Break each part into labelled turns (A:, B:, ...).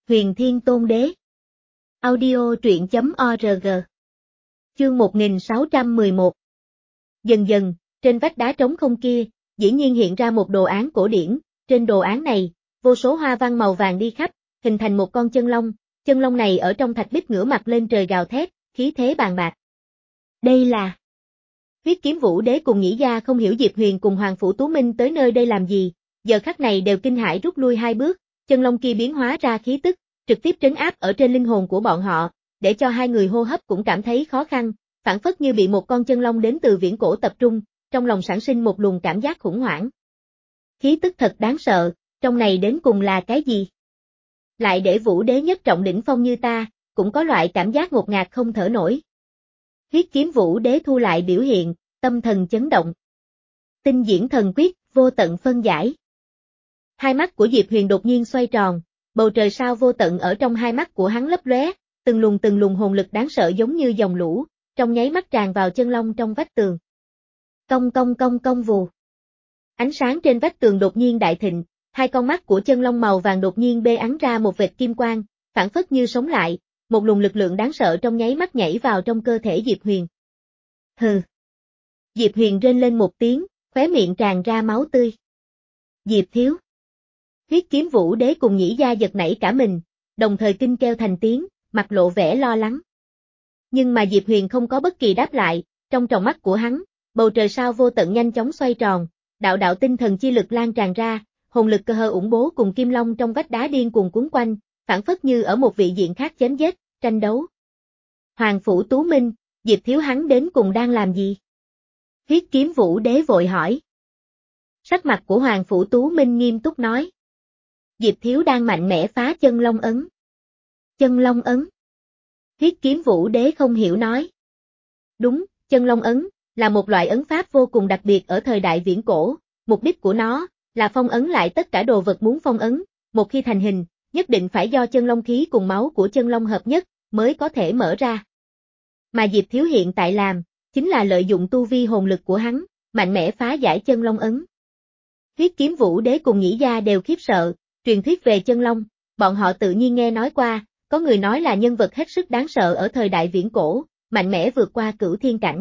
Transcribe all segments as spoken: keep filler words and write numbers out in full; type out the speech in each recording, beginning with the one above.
A: Huyền Thiên Tôn Đế. Audio truyện chấm org. Chương một nghìn sáu trăm mười một. Dần dần, trên vách đá trống không kia, dĩ nhiên hiện ra một đồ án cổ điển, trên đồ án này, vô số hoa văn màu vàng đi khắp, hình thành một con chân long, chân long này ở trong thạch bích ngửa mặt lên trời gào thét, khí thế bàn bạc. Đây là... Huyết Kiếm Vũ Đế cùng Nhĩ Gia không hiểu Diệp Huyền cùng Hoàng Phủ Tú Minh tới nơi đây làm gì, giờ khắc này đều kinh hãi rút lui hai bước, chân long kia biến hóa ra khí tức, trực tiếp trấn áp ở trên linh hồn của bọn họ, để cho hai người hô hấp cũng cảm thấy khó khăn, phản phất như bị một con chân long đến từ viễn cổ tập trung, trong lòng sản sinh một luồng cảm giác khủng hoảng. Khí tức thật đáng sợ, trong này đến cùng là cái gì? Lại để Vũ Đế nhất trọng đỉnh phong như ta, cũng có loại cảm giác ngột ngạt không thở nổi. Huyết Kiếm Vũ Đế thu lại biểu hiện, tâm thần chấn động. Tinh diễn thần quyết, vô tận phân giải. Hai mắt của Diệp Huyền đột nhiên xoay tròn, bầu trời sao vô tận ở trong hai mắt của hắn lấp lóe, từng luồng từng luồng hồn lực đáng sợ giống như dòng lũ, trong nháy mắt tràn vào chân long trong vách tường. Cong cong cong cong vù. Ánh sáng trên vách tường đột nhiên đại thịnh, hai con mắt của chân long màu vàng đột nhiên bê ắn ra một vệt kim quang, phản phất như sống lại, một luồng lực lượng đáng sợ trong nháy mắt nhảy vào trong cơ thể Diệp Huyền. Hừ. Diệp Huyền rên lên một tiếng, khóe miệng tràn ra máu tươi. Diệp thiếu. Huyết Kiếm Vũ Đế cùng Nhĩ Gia giật nảy cả mình, đồng thời kinh kêu thành tiếng, mặt lộ vẻ lo lắng. Nhưng mà Diệp Huyền không có bất kỳ đáp lại, trong tròng mắt của hắn, bầu trời sao vô tận nhanh chóng xoay tròn, đạo đạo tinh thần chi lực lan tràn ra, hồn lực cơ hơ ủng bố cùng kim long trong vách đá điên cuồng cuốn quanh, phản phất như ở một vị diện khác chém giết, tranh đấu. Hoàng Phủ Tú Minh, Diệp thiếu hắn đến cùng đang làm gì? Huyết Kiếm Vũ Đế vội hỏi. Sắc mặt của Hoàng Phủ Tú Minh nghiêm túc nói. Diệp thiếu đang mạnh mẽ phá chân long ấn. Chân long ấn. Huyết Kiếm Vũ Đế không hiểu nói. Đúng, chân long ấn, là một loại ấn pháp vô cùng đặc biệt ở thời đại viễn cổ, mục đích của nó, là phong ấn lại tất cả đồ vật muốn phong ấn, một khi thành hình, nhất định phải do chân long khí cùng máu của chân long hợp nhất, mới có thể mở ra. Mà Diệp thiếu hiện tại làm, chính là lợi dụng tu vi hồn lực của hắn, mạnh mẽ phá giải chân long ấn. Huyết Kiếm Vũ Đế cùng Nhĩ Gia đều khiếp sợ, truyền thuyết về chân long, bọn họ tự nhiên nghe nói qua, có người nói là nhân vật hết sức đáng sợ ở thời đại viễn cổ, mạnh mẽ vượt qua cửu thiên cảnh.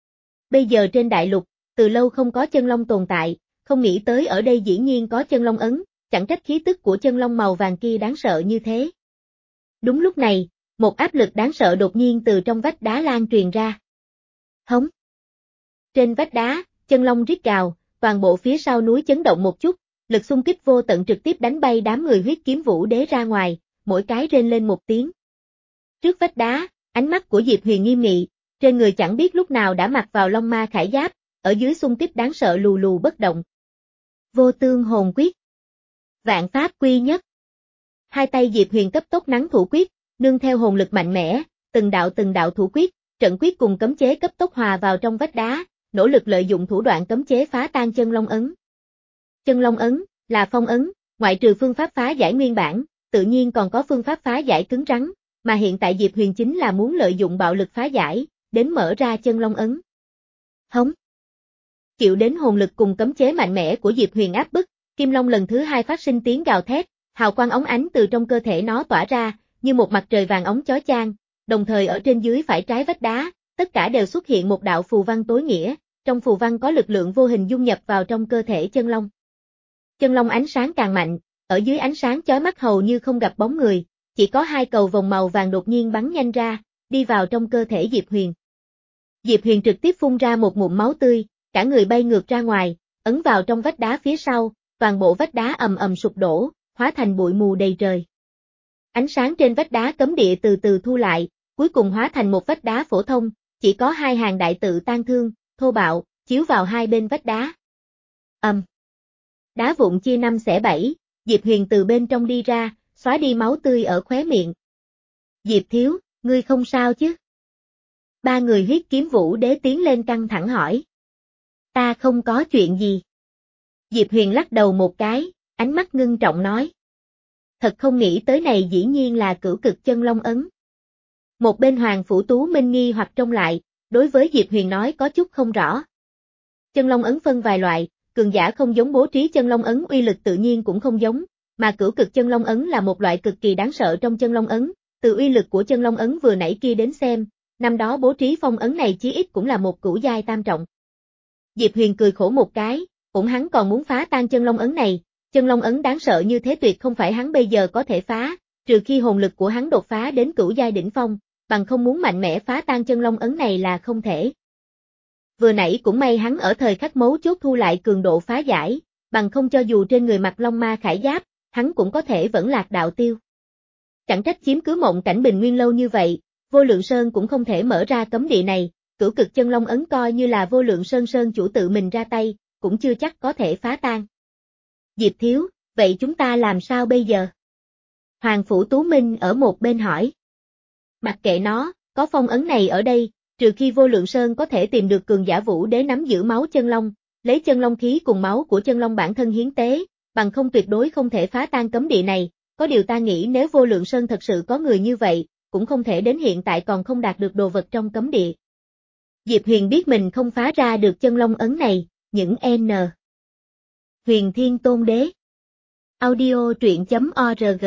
A: Bây giờ trên đại lục, từ lâu không có chân long tồn tại, không nghĩ tới ở đây dĩ nhiên có chân long ấn, chẳng trách khí tức của chân long màu vàng kia đáng sợ như thế. Đúng lúc này, một áp lực đáng sợ đột nhiên từ trong vách đá lan truyền ra. Hống. Trên vách đá, chân long rít gào, toàn bộ phía sau núi chấn động một chút, lực xung kích vô tận trực tiếp đánh bay đám người Huyết Kiếm Vũ Đế ra ngoài, mỗi cái rên lên một tiếng. Trước vách đá, ánh mắt của Diệp Huyền nghiêm nghị, trên người chẳng biết lúc nào đã mặc vào long ma khải giáp, ở dưới xung kích đáng sợ lù lù bất động. Vô tương hồn quyết. Vạn pháp quy nhất. Hai tay Diệp Huyền cấp tốc nắn thủ quyết, nương theo hồn lực mạnh mẽ, từng đạo từng đạo thủ quyết, trận quyết cùng cấm chế cấp tốc hòa vào trong vách đá, nỗ lực lợi dụng thủ đoạn cấm chế phá tan chân long ấn. Chân long ấn, là phong ấn, ngoại trừ phương pháp phá giải nguyên bản, tự nhiên còn có phương pháp phá giải cứng rắn, mà hiện tại Diệp Huyền chính là muốn lợi dụng bạo lực phá giải, đến mở ra chân long ấn. Hống. Chịu đến hồn lực cùng cấm chế mạnh mẽ của Diệp Huyền áp bức, Kim Long lần thứ hai phát sinh tiếng gào thét, hào quang óng ánh từ trong cơ thể nó tỏa ra, như một mặt trời vàng óng chói chang, đồng thời ở trên dưới phải trái vách đá, tất cả đều xuất hiện một đạo phù văn tối nghĩa, trong phù văn có lực lượng vô hình dung nhập vào trong cơ thể chân long. Chân long ánh sáng càng mạnh, ở dưới ánh sáng chói mắt hầu như không gặp bóng người, chỉ có hai cầu vòng màu vàng đột nhiên bắn nhanh ra, đi vào trong cơ thể Diệp Huyền. Diệp Huyền trực tiếp phun ra một ngụm máu tươi, cả người bay ngược ra ngoài, ấn vào trong vách đá phía sau, toàn bộ vách đá ầm ầm sụp đổ, hóa thành bụi mù đầy trời. Ánh sáng trên vách đá cấm địa từ từ thu lại, cuối cùng hóa thành một vách đá phổ thông, chỉ có hai hàng đại tự tang thương, thô bạo, chiếu vào hai bên vách đá. Ầm. Um. Đá vụn chia năm xẻ bảy, Diệp Huyền từ bên trong đi ra, xóa đi máu tươi ở khóe miệng. Diệp thiếu, ngươi không sao chứ? Ba người Huyết Kiếm Vũ Đế tiến lên căng thẳng hỏi. Ta không có chuyện gì. Diệp Huyền lắc đầu một cái, ánh mắt ngưng trọng nói. Thật không nghĩ tới này dĩ nhiên là cửu cực chân long ấn. Một bên Hoàng Phủ Tú Minh nghi hoặc trông lại, đối với Diệp Huyền nói có chút không rõ. Chân long ấn phân vài loại, cường giả không giống bố trí chân long ấn uy lực tự nhiên cũng không giống, mà cửu cực chân long ấn là một loại cực kỳ đáng sợ trong chân long ấn, từ uy lực của chân long ấn vừa nãy kia đến xem, năm đó bố trí phong ấn này chí ít cũng là một cửu giai tam trọng. Diệp Huyền cười khổ một cái, cũng hắn còn muốn phá tan chân long ấn này, chân long ấn đáng sợ như thế tuyệt không phải hắn bây giờ có thể phá, trừ khi hồn lực của hắn đột phá đến cửu giai đỉnh phong, bằng không muốn mạnh mẽ phá tan chân long ấn này là không thể. Vừa nãy cũng may hắn ở thời khắc mấu chốt thu lại cường độ phá giải, bằng không cho dù trên người mặc long ma khải giáp, hắn cũng có thể vẫn lạc đạo tiêu. Chẳng trách chiếm cứ mộng cảnh bình nguyên lâu như vậy, Vô Lượng Sơn cũng không thể mở ra cấm địa này, cửu cực chân long ấn coi như là Vô Lượng Sơn Sơn chủ tự mình ra tay, cũng chưa chắc có thể phá tan. Diệp thiếu, vậy chúng ta làm sao bây giờ? Hoàng Phủ Tú Minh ở một bên hỏi. Mặc kệ nó, có phong ấn này ở đây, trừ khi Vô Lượng Sơn có thể tìm được cường giả vũ đế nắm giữ máu chân long, lấy chân long khí cùng máu của chân long bản thân hiến tế, bằng không tuyệt đối không thể phá tan cấm địa này, có điều ta nghĩ nếu Vô Lượng Sơn thật sự có người như vậy, cũng không thể đến hiện tại còn không đạt được đồ vật trong cấm địa. Diệp Huyền biết mình không phá ra được chân long ấn này, những N. Huyền Thiên Tôn Đế. Audio truyện chấm org.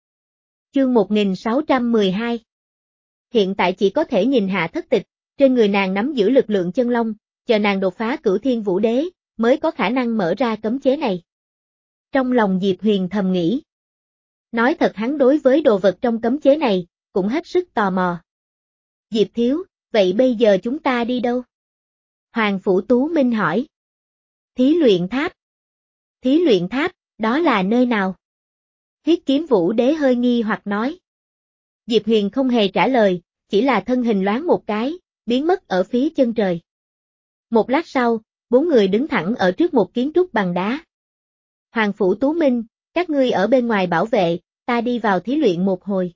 A: Chương một nghìn sáu trăm mười hai. Hiện tại chỉ có thể nhìn Hạ Thất Tịch, trên người nàng nắm giữ lực lượng chân long, chờ nàng đột phá cửu thiên vũ đế, mới có khả năng mở ra cấm chế này. Trong lòng Diệp Huyền thầm nghĩ. Nói thật hắn đối với đồ vật trong cấm chế này, cũng hết sức tò mò. Diệp thiếu, vậy bây giờ chúng ta đi đâu? Hoàng Phủ Tú Minh hỏi. Thí luyện tháp. Thí luyện tháp, đó là nơi nào? Huyết Kiếm Vũ Đế hơi nghi hoặc nói. Diệp Huyền không hề trả lời, chỉ là thân hình loáng một cái, biến mất ở phía chân trời. Một lát sau, bốn người đứng thẳng ở trước một kiến trúc bằng đá. Hoàng Phủ Tú Minh, các ngươi ở bên ngoài bảo vệ, ta đi vào thí luyện một hồi.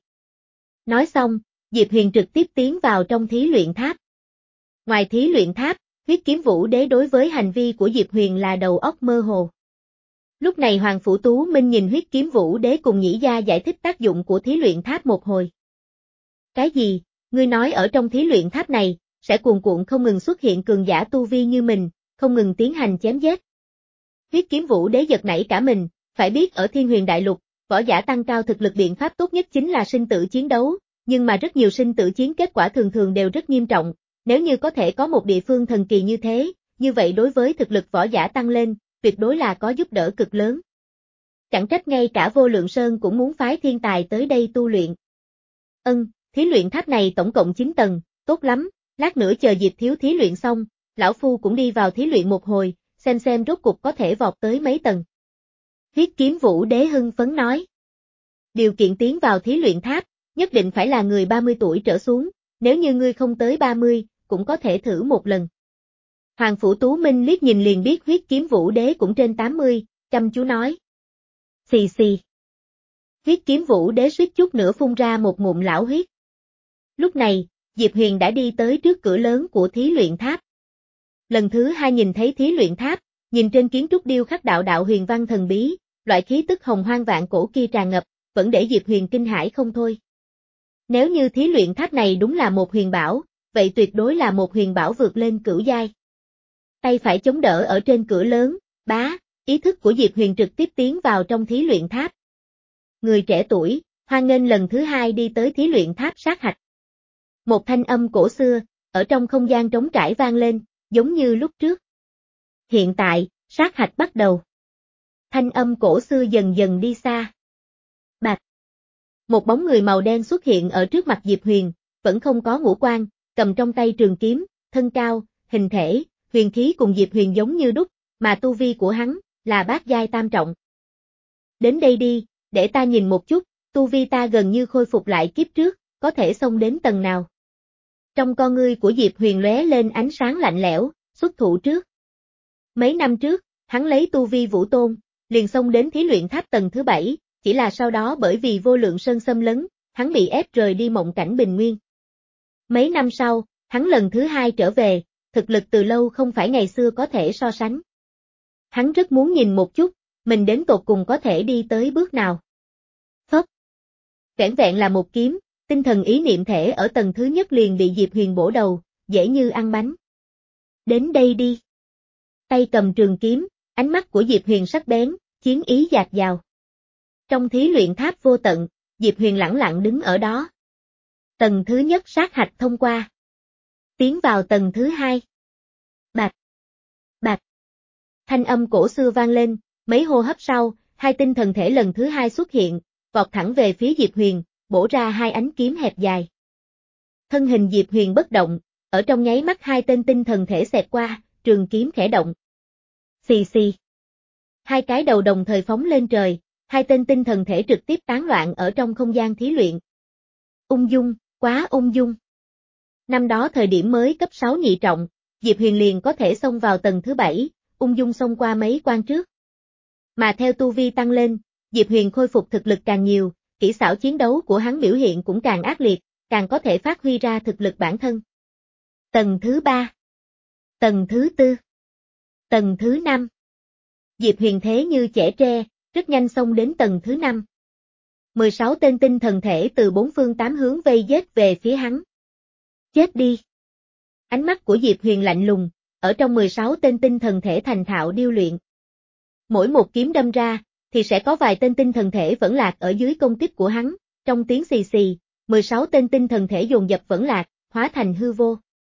A: Nói xong, Diệp Huyền trực tiếp tiến vào trong thí luyện tháp. Ngoài thí luyện tháp, Huyết Kiếm Vũ Đế đối với hành vi của Diệp Huyền là đầu óc mơ hồ. Lúc này Hoàng Phủ Tú Minh nhìn Huyết Kiếm Vũ Đế cùng Nhĩ Gia giải thích tác dụng của thí luyện tháp một hồi. Cái gì, ngươi nói ở trong thí luyện tháp này, sẽ cuồn cuộn không ngừng xuất hiện cường giả tu vi như mình, không ngừng tiến hành chém giết. Huyết Kiếm Vũ Đế giật nảy cả mình, phải biết ở Thiên Huyền Đại Lục, võ giả tăng cao thực lực biện pháp tốt nhất chính là sinh tử chiến đấu, nhưng mà rất nhiều sinh tử chiến kết quả thường thường đều rất nghiêm trọng, nếu như có thể có một địa phương thần kỳ như thế, như vậy đối với thực lực võ giả tăng lên, tuyệt đối là có giúp đỡ cực lớn. Chẳng trách ngay cả Vô Lượng Sơn cũng muốn phái thiên tài tới đây tu luyện. Ân, thí luyện tháp này tổng cộng chín tầng, tốt lắm, lát nữa chờ Diệp thiếu thí luyện xong, lão phu cũng đi vào thí luyện một hồi, xem xem rốt cục có thể vọt tới mấy tầng. Huyết Kiếm Vũ Đế hưng phấn nói. Điều kiện tiến vào thí luyện tháp, nhất định phải là người ba mươi tuổi trở xuống, nếu như ngươi không tới ba mươi, cũng có thể thử một lần. Hoàng Phủ Tú Minh liếc nhìn liền biết Huyết Kiếm Vũ Đế cũng trên tám mươi, chăm chú nói. Xì xì. Huyết Kiếm Vũ Đế suýt chút nữa phun ra một ngụm lão huyết. Lúc này, Diệp Huyền đã đi tới trước cửa lớn của thí luyện tháp. Lần thứ hai nhìn thấy thí luyện tháp, nhìn trên kiến trúc điêu khắc đạo đạo huyền văn thần bí, loại khí tức hồng hoang vạn cổ kia tràn ngập, vẫn để Diệp Huyền kinh hãi không thôi. Nếu như thí luyện tháp này đúng là một huyền bảo, vậy tuyệt đối là một huyền bảo vượt lên cửu giai. Tay phải chống đỡ ở trên cửa lớn, bá, ý thức của Diệp Huyền trực tiếp tiến vào trong thí luyện tháp. Người trẻ tuổi, hoan nghênh lần thứ hai đi tới thí luyện tháp sát hạch. Một thanh âm cổ xưa, ở trong không gian trống trải vang lên, giống như lúc trước. Hiện tại, sát hạch bắt đầu. Thanh âm cổ xưa dần dần đi xa. Bạch. Một bóng người màu đen xuất hiện ở trước mặt Diệp Huyền, vẫn không có ngũ quan, cầm trong tay trường kiếm, thân cao, hình thể, huyền khí cùng Diệp Huyền giống như đúc, mà tu vi của hắn là bát giai tam trọng. Đến đây đi, để ta nhìn một chút, tu vi ta gần như khôi phục lại kiếp trước, có thể xông đến tầng nào. Trong con ngươi của Diệp Huyền lóe lên ánh sáng lạnh lẽo, xuất thủ trước. Mấy năm trước, hắn lấy tu vi vũ tôn, liền xông đến thí luyện tháp tầng thứ bảy, chỉ là sau đó bởi vì Vô Lượng Sơn xâm lấn, hắn bị ép rời đi mộng cảnh bình nguyên. Mấy năm sau, hắn lần thứ hai trở về, thực lực từ lâu không phải ngày xưa có thể so sánh. Hắn rất muốn nhìn một chút, mình đến tột cùng có thể đi tới bước nào. Phất. Vẻn vẹn là một kiếm, tinh thần ý niệm thể ở tầng thứ nhất liền bị Diệp Huyền bổ đầu, dễ như ăn bánh. Đến đây đi. Tay cầm trường kiếm, ánh mắt của Diệp Huyền sắc bén, chiến ý dạt dào. Trong thí luyện tháp vô tận, Diệp Huyền lẳng lặng đứng ở đó. Tầng thứ nhất sát hạch thông qua. Tiến vào tầng thứ hai. Bạch. Bạch. Thanh âm cổ xưa vang lên, mấy hô hấp sau, hai tinh thần thể lần thứ hai xuất hiện, vọt thẳng về phía Diệp Huyền, bổ ra hai ánh kiếm hẹp dài. Thân hình Diệp Huyền bất động, ở trong nháy mắt hai tên tinh thần thể xẹt qua, trường kiếm khẽ động. Xì xì. Hai cái đầu đồng thời phóng lên trời, hai tên tinh thần thể trực tiếp tán loạn ở trong không gian thí luyện. Ung dung, quá ung dung. Năm đó thời điểm mới cấp sáu nhị trọng, Diệp Huyền liền có thể xông vào tầng thứ bảy, ung dung xông qua mấy quan trước. Mà theo tu vi tăng lên, Diệp Huyền khôi phục thực lực càng nhiều, kỹ xảo chiến đấu của hắn biểu hiện cũng càng ác liệt, càng có thể phát huy ra thực lực bản thân. Tầng thứ ba. Tầng thứ tư. Tầng thứ năm. Diệp Huyền thế như chẻ tre, rất nhanh xông đến tầng thứ năm. mười sáu tên tinh thần thể từ bốn phương tám hướng vây giết về phía hắn. Chết đi. Ánh mắt của Diệp Huyền lạnh lùng, ở trong mười sáu tên tinh thần thể thành thạo điêu luyện. Mỗi một kiếm đâm ra, thì sẽ có vài tên tinh thần thể vẫn lạc ở dưới công kích của hắn, trong tiếng xì xì, mười sáu tên tinh thần thể dồn dập vẫn lạc, hóa thành hư vô.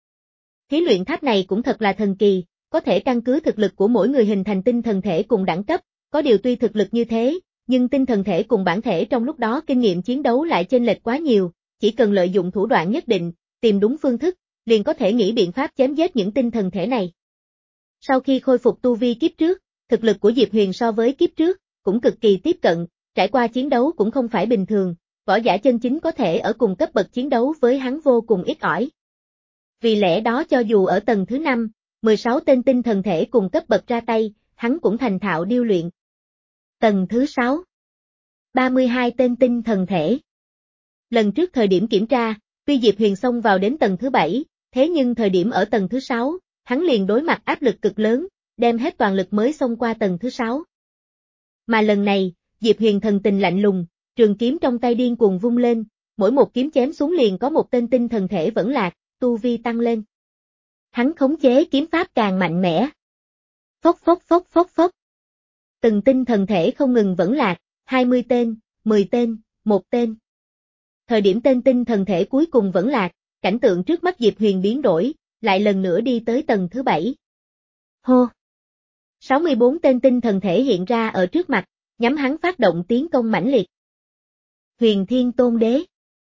A: Thí luyện tháp này cũng thật là thần kỳ, có thể căn cứ thực lực của mỗi người hình thành tinh thần thể cùng đẳng cấp, có điều tuy thực lực như thế, nhưng tinh thần thể cùng bản thể trong lúc đó kinh nghiệm chiến đấu lại chênh lệch quá nhiều, chỉ cần lợi dụng thủ đoạn nhất định, tìm đúng phương thức, liền có thể nghĩ biện pháp chém giết những tinh thần thể này. Sau khi khôi phục tu vi kiếp trước, thực lực của Diệp Huyền so với kiếp trước, cũng cực kỳ tiếp cận, trải qua chiến đấu cũng không phải bình thường, võ giả chân chính có thể ở cùng cấp bậc chiến đấu với hắn vô cùng ít ỏi. Vì lẽ đó cho dù ở tầng thứ năm, mười sáu tên tinh thần thể cùng cấp bậc ra tay, hắn cũng thành thạo điêu luyện. Tầng thứ sáu. ba mươi hai tên tinh thần thể. Lần trước thời điểm kiểm tra, tuy Diệp Huyền xông vào đến tầng thứ bảy, thế nhưng thời điểm ở tầng thứ sáu, hắn liền đối mặt áp lực cực lớn, đem hết toàn lực mới xông qua tầng thứ sáu. Mà lần này, Diệp Huyền thần tình lạnh lùng, trường kiếm trong tay điên cuồng vung lên, mỗi một kiếm chém xuống liền có một tên tinh thần thể vẫn lạc, tu vi tăng lên. Hắn khống chế kiếm pháp càng mạnh mẽ. Phốc phốc phốc phốc phốc. Từng tinh thần thể không ngừng vẫn lạc, hai mươi tên, mười tên, một tên. Thời điểm tên tinh thần thể cuối cùng vẫn lạc, cảnh tượng trước mắt Diệp Huyền biến đổi, lại lần nữa đi tới tầng thứ bảy. Hô! sáu mươi bốn tên tinh thần thể hiện ra ở trước mặt, nhắm hắn phát động tiến công mãnh liệt. Huyền Thiên Tôn Đế.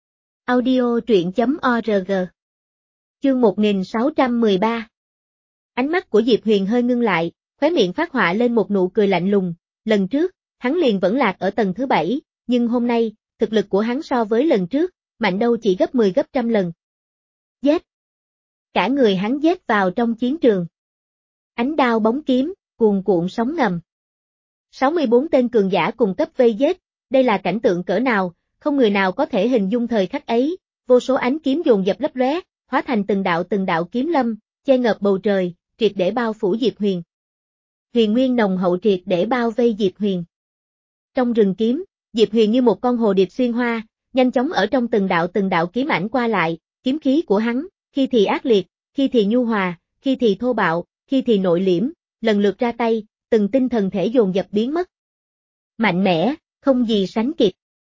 A: Audio truyện chấm org. Chương một nghìn sáu trăm mười ba. Ánh mắt của Diệp Huyền hơi ngưng lại, khóe miệng phát họa lên một nụ cười lạnh lùng, lần trước, hắn liền vẫn lạc ở tầng thứ bảy, nhưng hôm nay, thực lực của hắn so với lần trước, mạnh đâu chỉ gấp mười gấp trăm lần. Giết! Cả người hắn giết vào trong chiến trường. Ánh đao bóng kiếm, cuồn cuộn sóng ngầm. sáu mươi bốn tên cường giả cùng cấp vây giết, đây là cảnh tượng cỡ nào, không người nào có thể hình dung thời khắc ấy, vô số ánh kiếm dồn dập lấp lóe, hóa thành từng đạo từng đạo kiếm lâm, che ngợp bầu trời, triệt để bao phủ Diệp Huyền. Huyền nguyên nồng hậu triệt để bao vây Diệp Huyền. Trong rừng kiếm, Diệp Huyền như một con hồ điệp xuyên hoa, nhanh chóng ở trong từng đạo từng đạo kiếm ảnh qua lại, kiếm khí của hắn, khi thì ác liệt, khi thì nhu hòa, khi thì thô bạo, khi thì nội liễm, lần lượt ra tay, từng tinh thần thể dồn dập biến mất. Mạnh mẽ, không gì sánh kịp.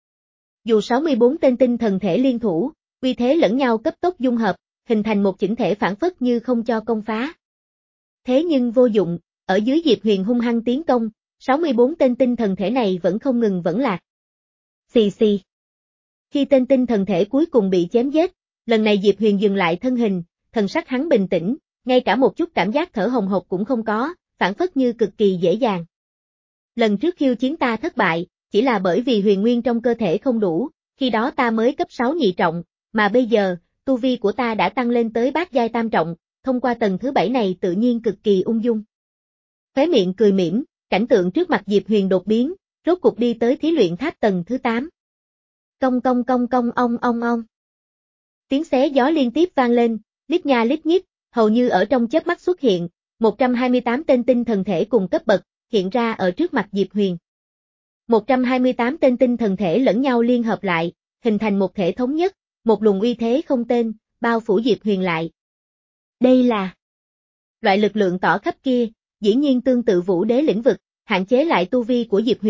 A: Dù sáu mươi bốn tên tinh thần thể liên thủ, uy thế lẫn nhau cấp tốc dung hợp, hình thành một chỉnh thể phản phất như không cho công phá. Thế nhưng vô dụng, ở dưới Diệp Huyền hung hăng tiến công, sáu mươi bốn tên tinh thần thể này vẫn không ngừng vẫn lạc. Xì xì. Khi tên tinh thần thể cuối cùng bị chém giết, lần này Diệp Huyền dừng lại thân hình, thần sắc hắn bình tĩnh, ngay cả một chút cảm giác thở hồng hộc cũng không có, phản phất như cực kỳ dễ dàng. Lần trước khiêu chiến ta thất bại, chỉ là bởi vì huyền nguyên trong cơ thể không đủ, khi đó ta mới cấp sáu nhị trọng, mà bây giờ, tu vi của ta đã tăng lên tới bát giai tam trọng, thông qua tầng thứ bảy này tự nhiên cực kỳ ung dung. Khóe miệng cười mỉm, cảnh tượng trước mặt Diệp Huyền đột biến, rốt cục đi tới thí luyện tháp tầng thứ tám. Cong cong cong cong ong ong ong. Tiếng xé gió liên tiếp vang lên, lít nha lít nhít, hầu như ở trong chớp mắt xuất hiện, một trăm hai mươi tám tên tinh thần thể cùng cấp bậc, hiện ra ở trước mặt Diệp Huyền. một trăm hai mươi tám tên tinh thần thể lẫn nhau liên hợp lại, hình thành một thể thống nhất, một luồng uy thế không tên, bao phủ Diệp Huyền lại. Đây là loại lực lượng tỏ khắp kia, dĩ nhiên tương tự vũ đế lĩnh vực, hạn chế lại tu vi của Diệp Huyền,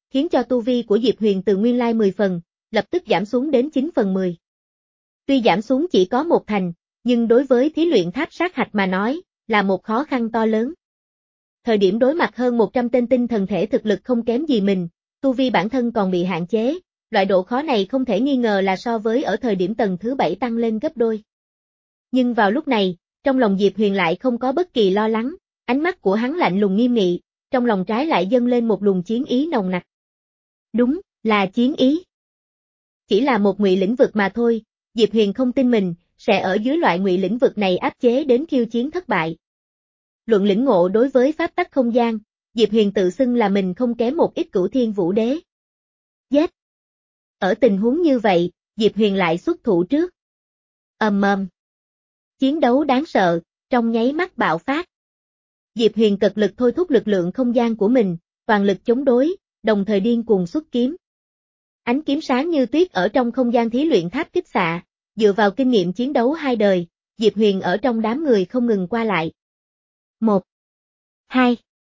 A: khiến cho tu vi của Diệp Huyền từ nguyên lai mười phần, lập tức giảm xuống đến chín phần mười. Tuy giảm xuống chỉ có một thành, nhưng đối với thí luyện tháp sát hạch mà nói, là một khó khăn to lớn. Thời điểm đối mặt hơn một trăm tên tinh thần thể thực lực không kém gì mình, tu vi bản thân còn bị hạn chế, loại độ khó này không thể nghi ngờ là so với ở thời điểm tầng thứ bảy tăng lên gấp đôi. Nhưng vào lúc này, trong lòng Diệp Huyền lại không có bất kỳ lo lắng, ánh mắt của hắn lạnh lùng nghiêm nghị, trong lòng trái lại dâng lên một luồng chiến ý nồng nặc. Đúng, là chiến ý. Chỉ là một ngụy lĩnh vực mà thôi, Diệp Huyền không tin mình sẽ ở dưới loại ngụy lĩnh vực này áp chế đến khiêu chiến thất bại. Luận lĩnh ngộ đối với pháp tắc không gian, Diệp Huyền tự xưng là mình không kém một ít Cửu Thiên Vũ Đế. Giết! Ở tình huống như vậy, Diệp Huyền lại xuất thủ trước. Ầm ầm. Chiến đấu đáng sợ, trong nháy mắt bạo phát. Diệp Huyền cật lực thôi thúc lực lượng không gian của mình, toàn lực chống đối, đồng thời điên cuồng xuất kiếm. Ánh kiếm sáng như tuyết ở trong không gian thí luyện tháp kích xạ, dựa vào kinh nghiệm chiến đấu hai đời, Diệp Huyền ở trong đám người không ngừng qua lại. Một, hai,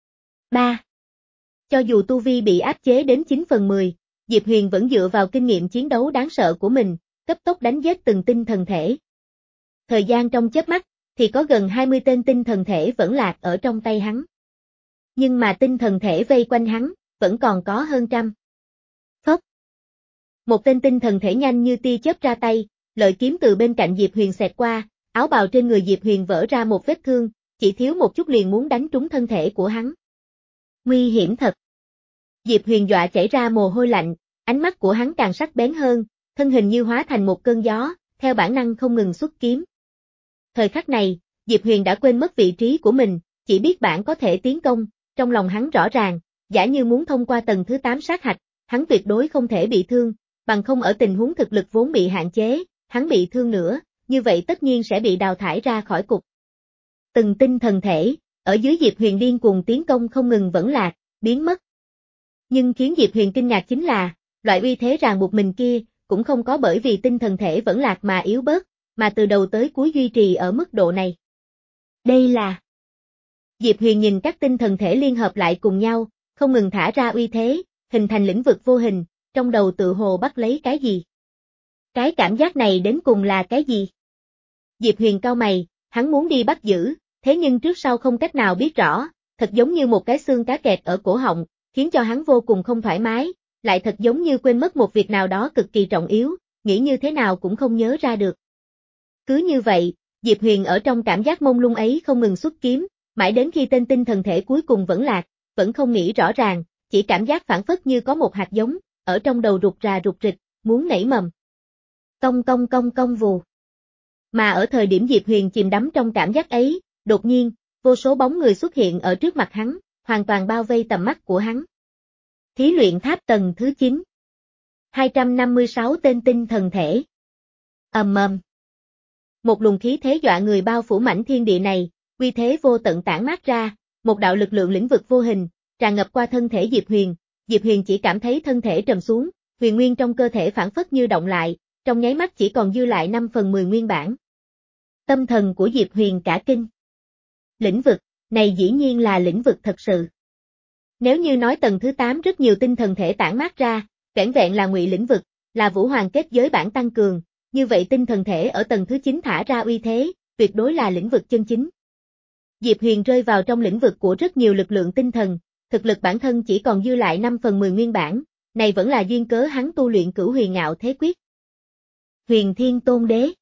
A: ba. Cho dù tu vi bị áp chế đến chín phần mười, Diệp Huyền vẫn dựa vào kinh nghiệm chiến đấu đáng sợ của mình, cấp tốc đánh giết từng tinh thần thể. Thời gian trong chớp mắt, thì có gần hai mươi tên tinh thần thể vẫn lạc ở trong tay hắn. Nhưng mà tinh thần thể vây quanh hắn, vẫn còn có hơn trăm. Phốc. Một tên tinh thần thể nhanh như tia chớp ra tay, lợi kiếm từ bên cạnh Diệp Huyền xẹt qua, áo bào trên người Diệp Huyền vỡ ra một vết thương, chỉ thiếu một chút liền muốn đánh trúng thân thể của hắn. Nguy hiểm thật. Diệp Huyền dọa chảy ra mồ hôi lạnh, ánh mắt của hắn càng sắc bén hơn, thân hình như hóa thành một cơn gió, theo bản năng không ngừng xuất kiếm. Thời khắc này, Diệp Huyền đã quên mất vị trí của mình, chỉ biết bản có thể tiến công, trong lòng hắn rõ ràng, giả như muốn thông qua tầng thứ tám sát hạch, hắn tuyệt đối không thể bị thương, bằng không ở tình huống thực lực vốn bị hạn chế, hắn bị thương nữa, như vậy tất nhiên sẽ bị đào thải ra khỏi cục. Từng tinh thần thể, ở dưới Diệp Huyền điên cuồng tiến công không ngừng vẫn lạc, biến mất. Nhưng khiến Diệp Huyền kinh ngạc chính là, loại uy thế ràng buộc mình kia, cũng không có bởi vì tinh thần thể vẫn lạc mà yếu bớt, mà từ đầu tới cuối duy trì ở mức độ này. Đây là... Diệp Huyền nhìn các tinh thần thể liên hợp lại cùng nhau, không ngừng thả ra uy thế, hình thành lĩnh vực vô hình, trong đầu tự hồ bắt lấy cái gì. Cái cảm giác này đến cùng là cái gì? Diệp Huyền cau mày, hắn muốn đi bắt giữ, thế nhưng trước sau không cách nào biết rõ, thật giống như một cái xương cá kẹt ở cổ họng, khiến cho hắn vô cùng không thoải mái, lại thật giống như quên mất một việc nào đó cực kỳ trọng yếu, nghĩ như thế nào cũng không nhớ ra được. Cứ như vậy, Diệp Huyền ở trong cảm giác mông lung ấy không ngừng xuất kiếm, mãi đến khi tên tinh thần thể cuối cùng vẫn lạc, vẫn không nghĩ rõ ràng, chỉ cảm giác phản phất như có một hạt giống, ở trong đầu rụt rà rụt rịch, muốn nảy mầm. Cong cong cong cong vù. Mà ở thời điểm Diệp Huyền chìm đắm trong cảm giác ấy, đột nhiên, vô số bóng người xuất hiện ở trước mặt hắn, hoàn toàn bao vây tầm mắt của hắn. Thí luyện tháp tầng thứ chín. hai trăm năm mươi sáu tên tinh thần thể. Ầm ầm. Một luồng khí thế dọa người bao phủ mảnh thiên địa này, uy thế vô tận tản mát ra, một đạo lực lượng lĩnh vực vô hình, tràn ngập qua thân thể Diệp Huyền, Diệp Huyền chỉ cảm thấy thân thể trầm xuống, huyền nguyên trong cơ thể phản phất như động lại, trong nháy mắt chỉ còn dư lại năm phần mười nguyên bản. Tâm thần của Diệp Huyền cả kinh. Lĩnh vực, này dĩ nhiên là lĩnh vực thật sự. Nếu như nói tầng thứ tám rất nhiều tinh thần thể tản mát ra, vẻn vẹn là ngụy lĩnh vực, là vũ hoàng kết giới bản tăng cường, như vậy tinh thần thể ở tầng thứ chín thả ra uy thế, tuyệt đối là lĩnh vực chân chính. Diệp Huyền rơi vào trong lĩnh vực của rất nhiều lực lượng tinh thần, thực lực bản thân chỉ còn dư lại năm phần mười nguyên bản, này vẫn là duyên cớ hắn tu luyện Cửu Huyền Ngạo Thế Quyết. Huyền Thiên Tôn Đế.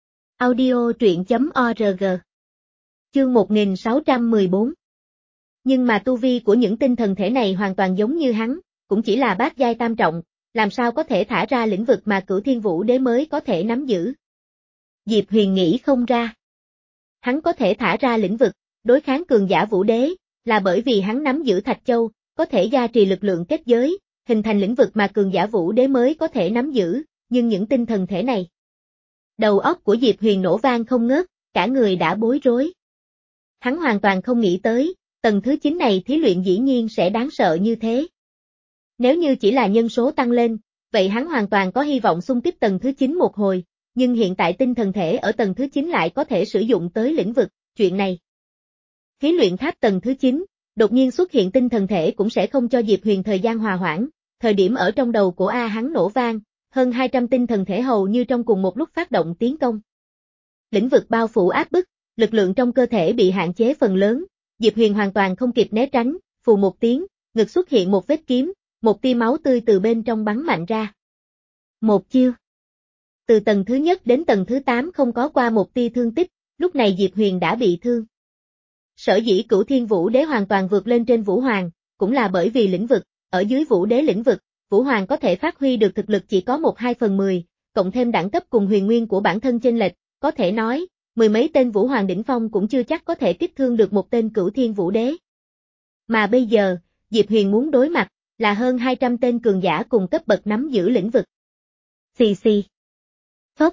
A: Audio truyện chấm org. Chương một nghìn sáu trăm mười bốn. Nhưng mà tu vi của những tinh thần thể này hoàn toàn giống như hắn, cũng chỉ là bát giai tam trọng, làm sao có thể thả ra lĩnh vực mà Cửu Thiên Vũ Đế mới có thể nắm giữ. Diệp Huyền nghĩ không ra. Hắn có thể thả ra lĩnh vực, đối kháng cường giả Vũ Đế, là bởi vì hắn nắm giữ Thạch Châu, có thể gia trì lực lượng kết giới, hình thành lĩnh vực mà cường giả Vũ Đế mới có thể nắm giữ, nhưng những tinh thần thể này. Đầu óc của Diệp Huyền nổ vang không ngớt, cả người đã bối rối. Hắn hoàn toàn không nghĩ tới, tầng thứ chín này thí luyện dĩ nhiên sẽ đáng sợ như thế. Nếu như chỉ là nhân số tăng lên, vậy hắn hoàn toàn có hy vọng xung kích tầng thứ chín một hồi, nhưng hiện tại tinh thần thể ở tầng thứ chín lại có thể sử dụng tới lĩnh vực, chuyện này. Thí luyện tháp tầng thứ chín, đột nhiên xuất hiện tinh thần thể cũng sẽ không cho Diệp Huyền thời gian hòa hoãn, thời điểm ở trong đầu của A hắn nổ vang, hơn hai trăm tinh thần thể hầu như trong cùng một lúc phát động tiến công. Lĩnh vực bao phủ áp bức, lực lượng trong cơ thể bị hạn chế phần lớn, Diệp Huyền hoàn toàn không kịp né tránh, phù một tiếng, ngực xuất hiện một vết kiếm, một tia máu tươi từ bên trong bắn mạnh ra. Một chiêu. Từ tầng thứ nhất đến tầng thứ tám không có qua một tia thương tích, lúc này Diệp Huyền đã bị thương. Sở dĩ Cửu Thiên Vũ Đế hoàn toàn vượt lên trên Vũ Hoàng, cũng là bởi vì lĩnh vực, ở dưới Vũ Đế lĩnh vực, Vũ Hoàng có thể phát huy được thực lực chỉ có một hai phần mười, cộng thêm đẳng cấp cùng huyền nguyên của bản thân chênh lệch, có thể nói, mười mấy tên Vũ Hoàng đỉnh phong cũng chưa chắc có thể kích thương được một tên Cửu Thiên Vũ Đế. Mà bây giờ, Diệp Huyền muốn đối mặt, là hơn hai trăm tên cường giả cùng cấp bậc nắm giữ lĩnh vực. Xì xì. Phốc.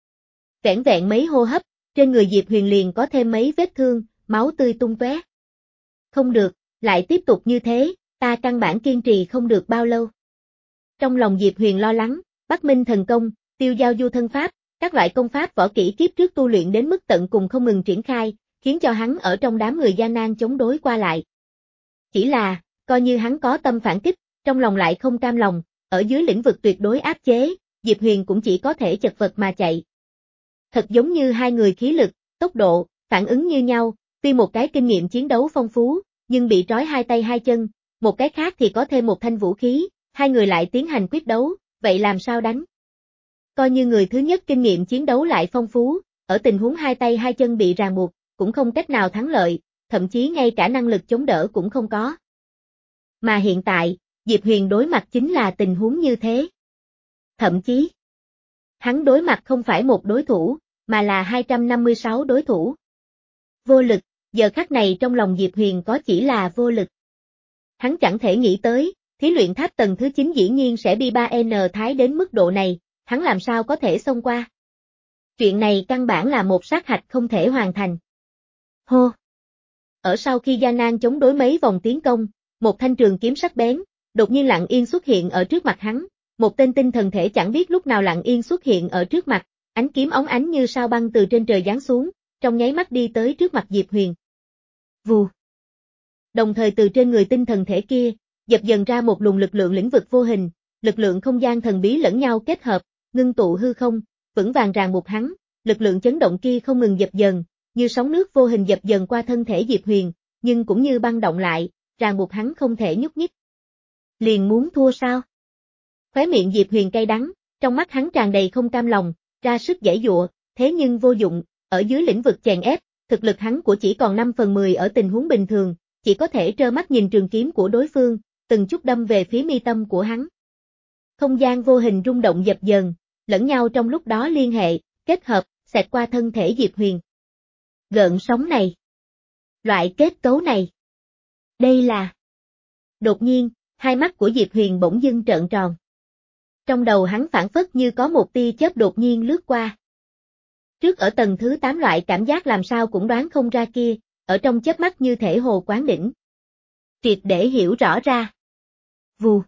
A: Vẻn vẹn mấy hô hấp, trên người Diệp Huyền liền có thêm mấy vết thương, máu tươi tung tóe. Không được, lại tiếp tục như thế, ta căn bản kiên trì không được bao lâu. Trong lòng Diệp Huyền lo lắng, Bắc Minh thần công, Tiêu Giao Du thân pháp, các loại công pháp võ kỹ kiếp trước tu luyện đến mức tận cùng không ngừng triển khai, khiến cho hắn ở trong đám người gian nan chống đối qua lại. Chỉ là, coi như hắn có tâm phản kích, trong lòng lại không cam lòng, ở dưới lĩnh vực tuyệt đối áp chế, Diệp Huyền cũng chỉ có thể chật vật mà chạy. Thật giống như hai người khí lực, tốc độ, phản ứng như nhau, tuy một cái kinh nghiệm chiến đấu phong phú, nhưng bị trói hai tay hai chân, một cái khác thì có thêm một thanh vũ khí, hai người lại tiến hành quyết đấu, vậy làm sao đánh? Coi như người thứ nhất kinh nghiệm chiến đấu lại phong phú, ở tình huống hai tay hai chân bị ràng buộc, cũng không cách nào thắng lợi, thậm chí ngay cả năng lực chống đỡ cũng không có. Mà hiện tại, Diệp Huyền đối mặt chính là tình huống như thế. Thậm chí, hắn đối mặt không phải một đối thủ, mà là hai trăm năm mươi sáu đối thủ. Vô lực, giờ khắc này trong lòng Diệp Huyền có chỉ là vô lực. Hắn chẳng thể nghĩ tới, thí luyện tháp tầng thứ chín dĩ nhiên sẽ bi ba N thái đến mức độ này, hắn làm sao có thể xông qua. Chuyện này căn bản là một sát hạch không thể hoàn thành. Hô! Ở sau khi gian nan chống đối mấy vòng tiến công, một thanh trường kiếm sắc bén, đột nhiên lặng yên xuất hiện ở trước mặt hắn, một tên tinh thần thể chẳng biết lúc nào lặng yên xuất hiện ở trước mặt, ánh kiếm óng ánh như sao băng từ trên trời giáng xuống, trong nháy mắt đi tới trước mặt Diệp Huyền. Vù. Đồng thời từ trên người tinh thần thể kia, dập dần ra một luồng lực lượng lĩnh vực vô hình, lực lượng không gian thần bí lẫn nhau kết hợp, ngưng tụ hư không, vững vàng ràng buộc hắn, lực lượng chấn động kia không ngừng dập dần, như sóng nước vô hình dập dần qua thân thể Diệp Huyền, nhưng cũng như băng động lại, ràng buộc hắn không thể nhúc nhích. Liền muốn thua sao? Khóe miệng Diệp Huyền cay đắng, trong mắt hắn tràn đầy không cam lòng, ra sức giãy giụa, thế nhưng vô dụng, ở dưới lĩnh vực chèn ép, thực lực hắn của chỉ còn năm phần mười ở tình huống bình thường, chỉ có thể trơ mắt nhìn trường kiếm của đối phương, từng chút đâm về phía mi tâm của hắn. Không gian vô hình rung động dập dần, lẫn nhau trong lúc đó liên hệ, kết hợp, xẹt qua thân thể Diệp Huyền. Gợn sóng này. Loại kết cấu này. Đây là... Đột nhiên, hai mắt của Diệp Huyền bỗng dưng trợn tròn. Trong đầu hắn phản phất như có một tia chớp đột nhiên lướt qua. Trước ở tầng thứ tám loại cảm giác làm sao cũng đoán không ra kia, ở trong chớp mắt như thể hồ quán đỉnh. Triệt để hiểu rõ ra. Vù.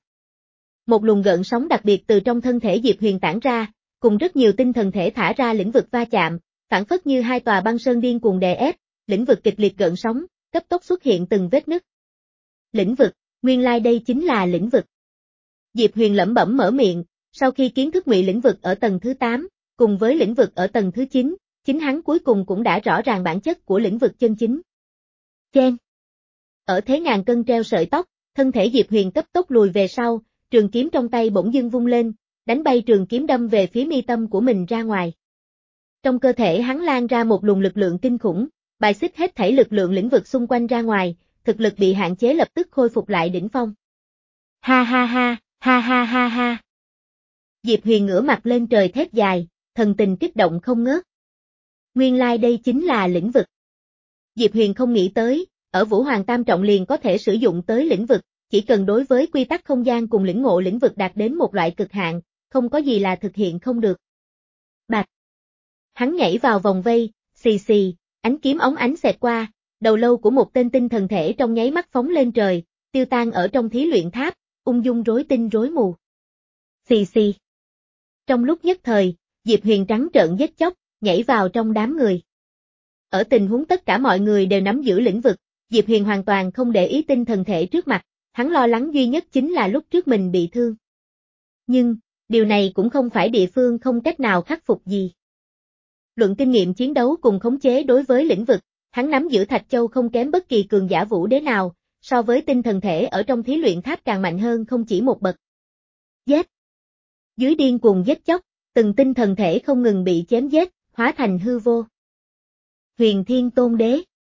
A: Một luồng gợn sóng đặc biệt từ trong thân thể Diệp Huyền tản ra, cùng rất nhiều tinh thần thể thả ra lĩnh vực va chạm, phản phất như hai tòa băng sơn điên cuồng đè ép, lĩnh vực kịch liệt gợn sóng, cấp tốc xuất hiện từng vết nứt. Lĩnh vực, nguyên lai like đây chính là lĩnh vực. Diệp Huyền lẩm bẩm mở miệng, sau khi kiến thức ngụy lĩnh vực ở tầng thứ tám, cùng với lĩnh vực ở tầng thứ chín, chính hắn cuối cùng cũng đã rõ ràng bản chất của lĩnh vực chân chính. Chen. Ở thế ngàn cân treo sợi tóc, thân thể Diệp Huyền cấp tốc lùi về sau, trường kiếm trong tay bỗng dưng vung lên, đánh bay trường kiếm đâm về phía mi tâm của mình ra ngoài. Trong cơ thể hắn lan ra một luồng lực lượng kinh khủng, bài xích hết thảy lực lượng lĩnh vực xung quanh ra ngoài, thực lực bị hạn chế lập tức khôi phục lại đỉnh phong. Ha ha ha, ha ha ha ha. Diệp Huyền ngửa mặt lên trời thét dài, thần tình kích động không ngớt. Nguyên lai like đây chính là lĩnh vực. Diệp Huyền không nghĩ tới, ở Vũ Hoàng Tam Trọng liền có thể sử dụng tới lĩnh vực, chỉ cần đối với quy tắc không gian cùng lĩnh ngộ lĩnh vực đạt đến một loại cực hạn, không có gì là thực hiện không được. Bạch. Hắn nhảy vào vòng vây, xì xì, ánh kiếm óng ánh xẹt qua, đầu lâu của một tên tinh thần thể trong nháy mắt phóng lên trời, tiêu tan ở trong thí luyện tháp, ung dung rối tinh rối mù. Xì xì. Trong lúc nhất thời, Diệp Huyền trắng trợn giết chóc, nhảy vào trong đám người. Ở tình huống tất cả mọi người đều nắm giữ lĩnh vực, Diệp Huyền hoàn toàn không để ý tinh thần thể trước mặt, hắn lo lắng duy nhất chính là lúc trước mình bị thương. Nhưng, điều này cũng không phải địa phương không cách nào khắc phục gì. Luận kinh nghiệm chiến đấu cùng khống chế đối với lĩnh vực, hắn nắm giữ Thạch Châu không kém bất kỳ cường giả vũ đế nào, so với tinh thần thể ở trong thí luyện tháp càng mạnh hơn không chỉ một bậc. Giết! Dưới điên cuồng giết chóc, từng tinh thần thể không ngừng bị chém giết, hóa thành hư vô. Huyền Thiên Tôn Đế.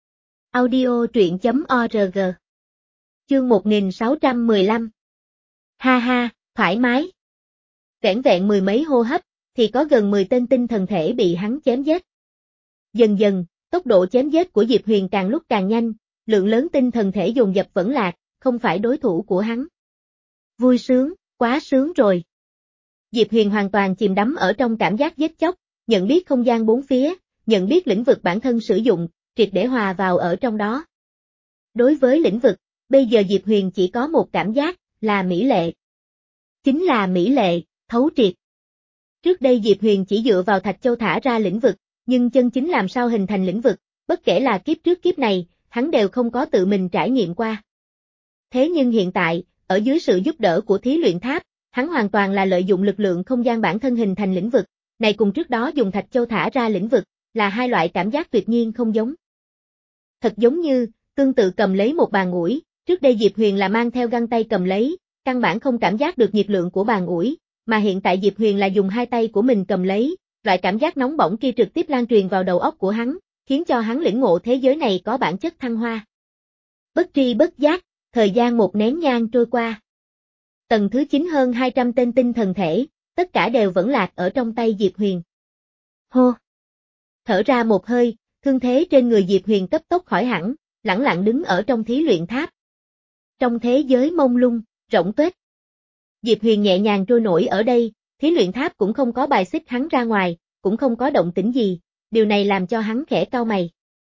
A: Audio truyện chấm org. Chương một nghìn sáu trăm mười lăm. Ha ha, thoải mái. Vẻn vẹn mười mấy hô hấp, thì có gần mười tên tinh thần thể bị hắn chém giết. Dần dần, tốc độ chém giết của Diệp Huyền càng lúc càng nhanh, lượng lớn tinh thần thể dồn dập vẫn lạc, không phải đối thủ của hắn. Vui sướng, quá sướng rồi. Diệp Huyền hoàn toàn chìm đắm ở trong cảm giác giết chóc, nhận biết không gian bốn phía, nhận biết lĩnh vực bản thân sử dụng, triệt để hòa vào ở trong đó. Đối với lĩnh vực, bây giờ Diệp Huyền chỉ có một cảm giác, là mỹ lệ. Chính là mỹ lệ, thấu triệt. Trước đây Diệp Huyền chỉ dựa vào Thạch Châu thả ra lĩnh vực, nhưng chân chính làm sao hình thành lĩnh vực, bất kể là kiếp trước kiếp này, hắn đều không có tự mình trải nghiệm qua. Thế nhưng hiện tại, ở dưới sự giúp đỡ của thí luyện tháp, hắn hoàn toàn là lợi dụng lực lượng không gian bản thân hình thành lĩnh vực, này cùng trước đó dùng Thạch Châu thả ra lĩnh vực, là hai loại cảm giác tuyệt nhiên không giống. Thật giống như, tương tự cầm lấy một bàn ủi, trước đây Diệp Huyền là mang theo găng tay cầm lấy, căn bản không cảm giác được nhiệt lượng của bàn ủi, mà hiện tại Diệp Huyền là dùng hai tay của mình cầm lấy, loại cảm giác nóng bỏng kia trực tiếp lan truyền vào đầu óc của hắn, khiến cho hắn lĩnh ngộ thế giới này có bản chất thăng hoa. Bất tri bất giác, thời gian một nén nhang trôi qua. Tầng thứ chín hơn hai trăm tên tinh thần thể, tất cả đều vẫn lạc ở trong tay Diệp Huyền. Hô! Thở ra một hơi, thương thế trên người Diệp Huyền cấp tốc khỏi hẳn, lẳng lặng đứng ở trong thí luyện tháp. Trong thế giới mông lung, rỗng tuếch. Diệp Huyền nhẹ nhàng trôi nổi ở đây, thí luyện tháp cũng không có bài xích hắn ra ngoài, cũng không có động tĩnh gì, điều này làm cho hắn khẽ cau mày.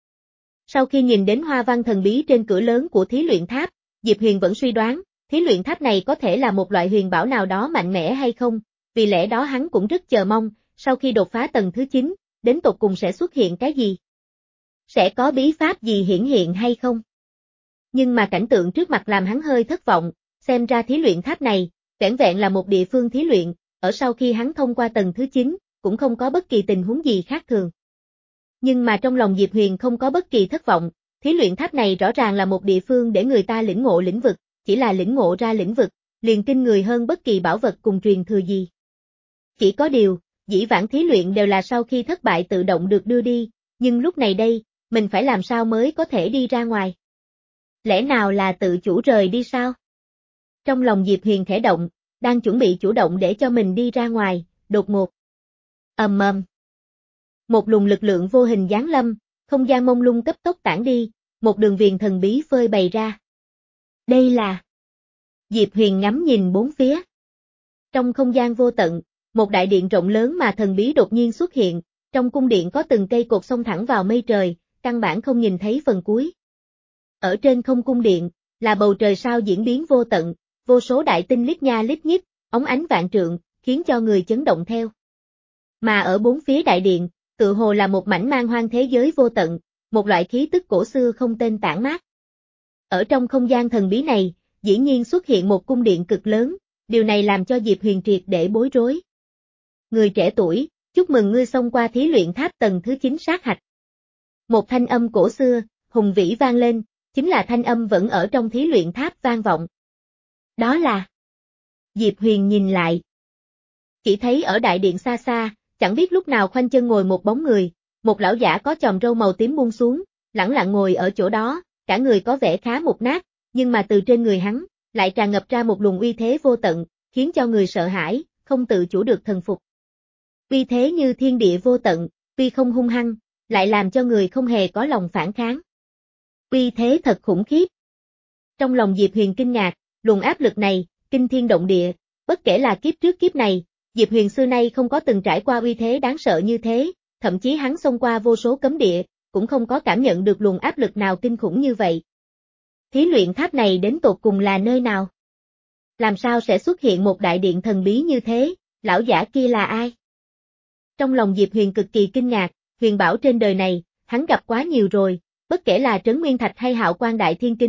A: Sau khi nhìn đến hoa văn thần bí trên cửa lớn của thí luyện tháp, Diệp Huyền vẫn suy đoán, thí luyện tháp này có thể là một loại huyền bảo nào đó mạnh mẽ hay không, vì lẽ đó hắn cũng rất chờ mong, sau khi đột phá tầng thứ chín, đến tột cùng sẽ xuất hiện cái gì? Sẽ có bí pháp gì hiển hiện hay không? Nhưng mà cảnh tượng trước mặt làm hắn hơi thất vọng, xem ra thí luyện tháp này, vẻn vẹn là một địa phương thí luyện, ở sau khi hắn thông qua tầng thứ chín, cũng không có bất kỳ tình huống gì khác thường. Nhưng mà trong lòng Diệp Huyền không có bất kỳ thất vọng, thí luyện tháp này rõ ràng là một địa phương để người ta lĩnh ngộ lĩnh vực, chỉ là lĩnh ngộ ra lĩnh vực, liền kinh người hơn bất kỳ bảo vật cùng truyền thừa gì. Chỉ có điều, dĩ vãng thí luyện đều là sau khi thất bại tự động được đưa đi, nhưng lúc này đây, mình phải làm sao mới có thể đi ra ngoài? Lẽ nào là tự chủ rời đi sao? Trong lòng Diệp Huyền khẽ động, đang chuẩn bị chủ động để cho mình đi ra ngoài, đột ngột. Ầm ầm. Một luồng lực lượng vô hình giáng lâm, không gian mông lung cấp tốc tản đi, một đường viền thần bí phơi bày ra. Đây là... Diệp Huyền ngắm nhìn bốn phía. Trong không gian vô tận, một đại điện rộng lớn mà thần bí đột nhiên xuất hiện, trong cung điện có từng cây cột xông thẳng vào mây trời, căn bản không nhìn thấy phần cuối. Ở trên không cung điện, là bầu trời sao diễn biến vô tận, vô số đại tinh lít nha lít nhít, óng ánh vạn trượng, khiến cho người chấn động theo. Mà ở bốn phía đại điện, tự hồ là một mảnh man hoang thế giới vô tận, một loại khí tức cổ xưa không tên tản mát. Ở trong không gian thần bí này, dĩ nhiên xuất hiện một cung điện cực lớn, điều này làm cho Diệp Huyền triệt để bối rối. Người trẻ tuổi, chúc mừng ngươi xông qua thí luyện tháp tầng thứ chín sát hạch. Một thanh âm cổ xưa, hùng vĩ vang lên, chính là thanh âm vẫn ở trong thí luyện tháp vang vọng. Đó là... Diệp Huyền nhìn lại. Chỉ thấy ở đại điện xa xa, chẳng biết lúc nào khoanh chân ngồi một bóng người, một lão giả có chòm râu màu tím buông xuống, lẳng lặng ngồi ở chỗ đó, cả người có vẻ khá mục nát, nhưng mà từ trên người hắn, lại tràn ngập ra một luồng uy thế vô tận, khiến cho người sợ hãi, không tự chủ được thần phục. Uy thế như thiên địa vô tận, tuy không hung hăng, lại làm cho người không hề có lòng phản kháng. Uy thế thật khủng khiếp. Trong lòng Diệp Huyền kinh ngạc, luồng áp lực này, kinh thiên động địa, bất kể là kiếp trước kiếp này, Diệp Huyền xưa nay không có từng trải qua uy thế đáng sợ như thế, thậm chí hắn xông qua vô số cấm địa, cũng không có cảm nhận được luồng áp lực nào kinh khủng như vậy. Thí luyện tháp này đến tột cùng là nơi nào? Làm sao sẽ xuất hiện một đại điện thần bí như thế, lão giả kia là ai? Trong lòng Diệp Huyền cực kỳ kinh ngạc, huyền bảo trên đời này, hắn gặp quá nhiều rồi, bất kể là Trấn Nguyên Thạch hay Hạo Quang Đại Thiên Kính, thậm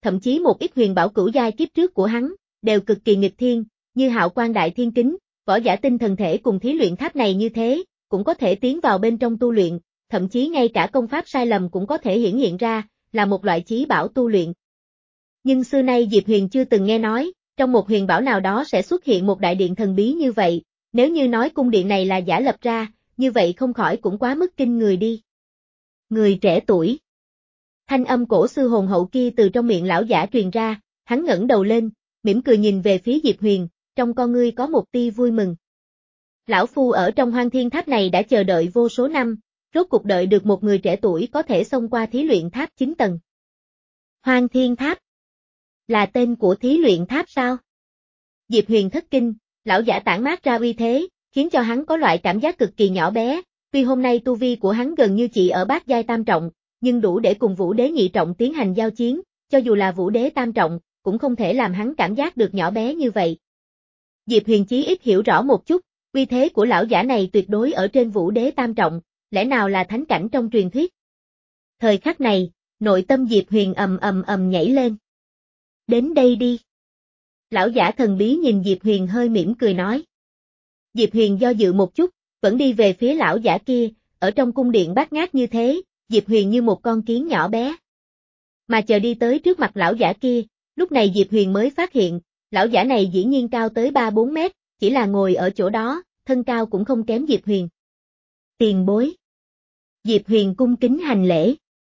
A: thậm chí một ít huyền bảo cửu giai kiếp trước của hắn, đều cực kỳ nghịch thiên, như Hạo Quang Đại Thiên Kính, võ giả tinh thần thể cùng thí luyện tháp này như thế, cũng có thể tiến vào bên trong tu luyện, thậm chí ngay cả công pháp sai lầm cũng có thể hiển hiện ra, là một loại chí bảo tu luyện. Nhưng xưa nay Diệp Huyền chưa từng nghe nói, trong một huyền bảo nào đó sẽ xuất hiện một đại điện thần bí như vậy, nếu như nói cung điện này là giả lập ra, như vậy không khỏi cũng quá mức kinh người đi. Người trẻ tuổi. Thanh âm cổ sư hồn hậu kia từ trong miệng lão giả truyền ra, hắn ngẩng đầu lên, mỉm cười nhìn về phía Diệp Huyền, trong con ngươi có một tia vui mừng. Lão phu ở trong Hoang Thiên Tháp này đã chờ đợi vô số năm, rốt cục đợi được một người trẻ tuổi có thể xông qua thí luyện tháp chín tầng. Hoang Thiên Tháp? Là tên của thí luyện tháp sao? Diệp Huyền thất kinh, lão giả tản mát ra uy thế, khiến cho hắn có loại cảm giác cực kỳ nhỏ bé, tuy hôm nay tu vi của hắn gần như chỉ ở bát giai tam trọng, nhưng đủ để cùng Vũ Đế nhị trọng tiến hành giao chiến, cho dù là Vũ Đế tam trọng, cũng không thể làm hắn cảm giác được nhỏ bé như vậy. Diệp Huyền chí ít hiểu rõ một chút, uy thế của lão giả này tuyệt đối ở trên Vũ Đế tam trọng, lẽ nào là thánh cảnh trong truyền thuyết. Thời khắc này, nội tâm Diệp Huyền ầm ầm ầm nhảy lên. Đến đây đi. Lão giả thần bí nhìn Diệp Huyền hơi mỉm cười nói. Diệp Huyền do dự một chút, vẫn đi về phía lão giả kia, ở trong cung điện bát ngát như thế, Diệp Huyền như một con kiến nhỏ bé. Mà chờ đi tới trước mặt lão giả kia, lúc này Diệp Huyền mới phát hiện, lão giả này dĩ nhiên cao tới ba bốn mét, chỉ là ngồi ở chỗ đó, thân cao cũng không kém Diệp Huyền. Tiền bối. Diệp Huyền cung kính hành lễ.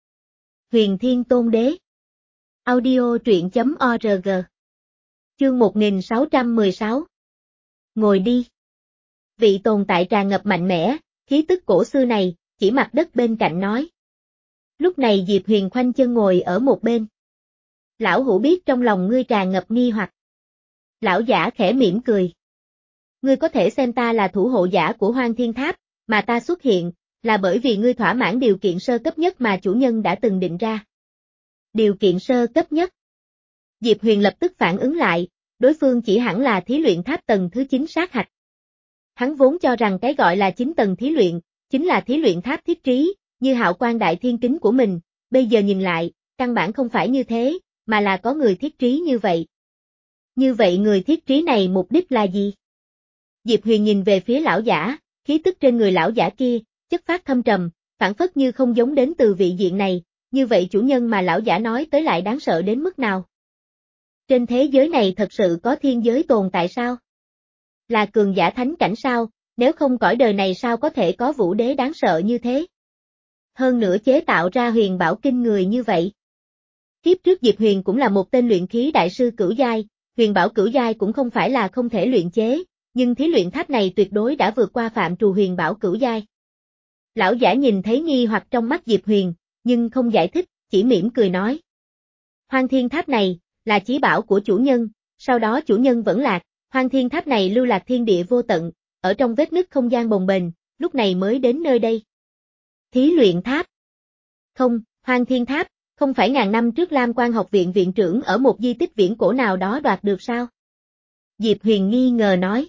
A: Huyền Thiên Tôn Đế. Audio truyện chấm org. Chương một nghìn sáu trăm mười sáu. Ngồi đi. Vị tồn tại tràn ngập mạnh mẽ, khí tức cổ xưa này, chỉ mặt đất bên cạnh nói. Lúc này Diệp Huyền khoanh chân ngồi ở một bên. Lão hữu biết trong lòng ngươi tràn ngập nghi hoặc. Lão giả khẽ mỉm cười. Ngươi có thể xem ta là thủ hộ giả của Hoang Thiên Tháp, mà ta xuất hiện, là bởi vì ngươi thỏa mãn điều kiện sơ cấp nhất mà chủ nhân đã từng định ra. Điều kiện sơ cấp nhất. Diệp Huyền lập tức phản ứng lại, đối phương chỉ hẳn là thí luyện tháp tầng thứ chín sát hạch. Hắn vốn cho rằng cái gọi là chín tầng thí luyện, chính là thí luyện tháp thiết trí, như Hạo Quang Đại Thiên Kính của mình, bây giờ nhìn lại, căn bản không phải như thế, mà là có người thiết trí như vậy. Như vậy người thiết trí này mục đích là gì? Diệp Huyền nhìn về phía lão giả, khí tức trên người lão giả kia, chất phát thâm trầm, phản phất như không giống đến từ vị diện này, như vậy chủ nhân mà lão giả nói tới lại đáng sợ đến mức nào? Trên thế giới này thật sự có thiên giới tồn tại sao? Là cường giả thánh cảnh sao, nếu không cõi đời này sao có thể có Vũ Đế đáng sợ như thế? Hơn nữa chế tạo ra huyền bảo kinh người như vậy. Kiếp trước Diệp Huyền cũng là một tên luyện khí đại sư cửu giai, huyền bảo cửu giai cũng không phải là không thể luyện chế, nhưng thí luyện tháp này tuyệt đối đã vượt qua phạm trù huyền bảo cửu giai. Lão giả nhìn thấy nghi hoặc trong mắt Diệp Huyền, nhưng không giải thích, chỉ mỉm cười nói. Hoang Thiên Tháp này, là chí bảo của chủ nhân, sau đó chủ nhân vẫn lạc, Hoang Thiên Tháp này lưu lạc thiên địa vô tận, ở trong vết nứt không gian bồng bềnh, lúc này mới đến nơi đây. Thí luyện tháp. Không, Hoang Thiên Tháp, không phải ngàn năm trước Lam Quang học viện viện trưởng ở một di tích viễn cổ nào đó đoạt được sao? Diệp Huyền nghi ngờ nói.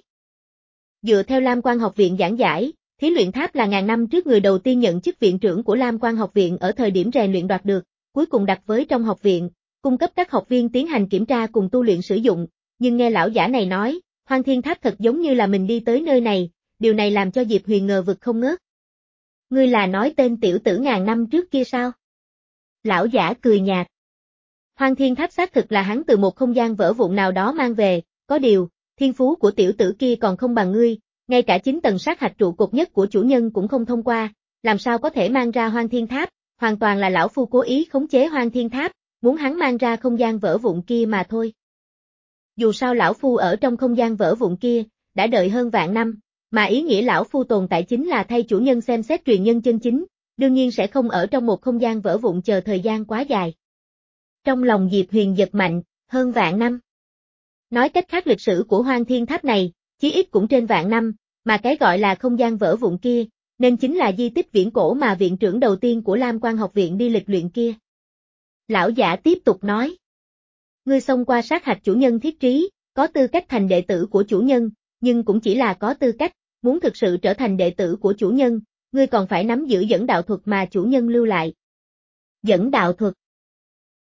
A: Dựa theo Lam Quang học viện giảng giải, thí luyện tháp là ngàn năm trước người đầu tiên nhận chức viện trưởng của Lam Quang học viện ở thời điểm rèn luyện đoạt được, cuối cùng đặt với trong học viện, cung cấp các học viên tiến hành kiểm tra cùng tu luyện sử dụng, nhưng nghe lão giả này nói, Hoang Thiên Tháp thật giống như là mình đi tới nơi này, điều này làm cho Diệp Huyền ngờ vực không ngớt. Ngươi là nói tên tiểu tử ngàn năm trước kia sao? Lão giả cười nhạt. Hoang Thiên Tháp xác thực là hắn từ một không gian vỡ vụn nào đó mang về, có điều, thiên phú của tiểu tử kia còn không bằng ngươi, ngay cả chín tầng sát hạch trụ cột nhất của chủ nhân cũng không thông qua, làm sao có thể mang ra Hoang Thiên Tháp, hoàn toàn là lão phu cố ý khống chế Hoang Thiên Tháp, muốn hắn mang ra không gian vỡ vụn kia mà thôi. Dù sao lão phu ở trong không gian vỡ vụn kia, đã đợi hơn vạn năm, mà ý nghĩa lão phu tồn tại chính là thay chủ nhân xem xét truyền nhân chân chính, đương nhiên sẽ không ở trong một không gian vỡ vụn chờ thời gian quá dài. Trong lòng Diệp Huyền giật mạnh, hơn vạn năm. Nói cách khác lịch sử của Hoang Thiên Tháp này, chí ít cũng trên vạn năm, mà cái gọi là không gian vỡ vụn kia, nên chính là di tích viễn cổ mà viện trưởng đầu tiên của Lam Quang học viện đi lịch luyện kia. Lão giả tiếp tục nói. Ngươi xông qua sát hạch chủ nhân thiết trí, có tư cách thành đệ tử của chủ nhân, nhưng cũng chỉ là có tư cách, muốn thực sự trở thành đệ tử của chủ nhân, ngươi còn phải nắm giữ dẫn đạo thuật mà chủ nhân lưu lại. Dẫn đạo thuật.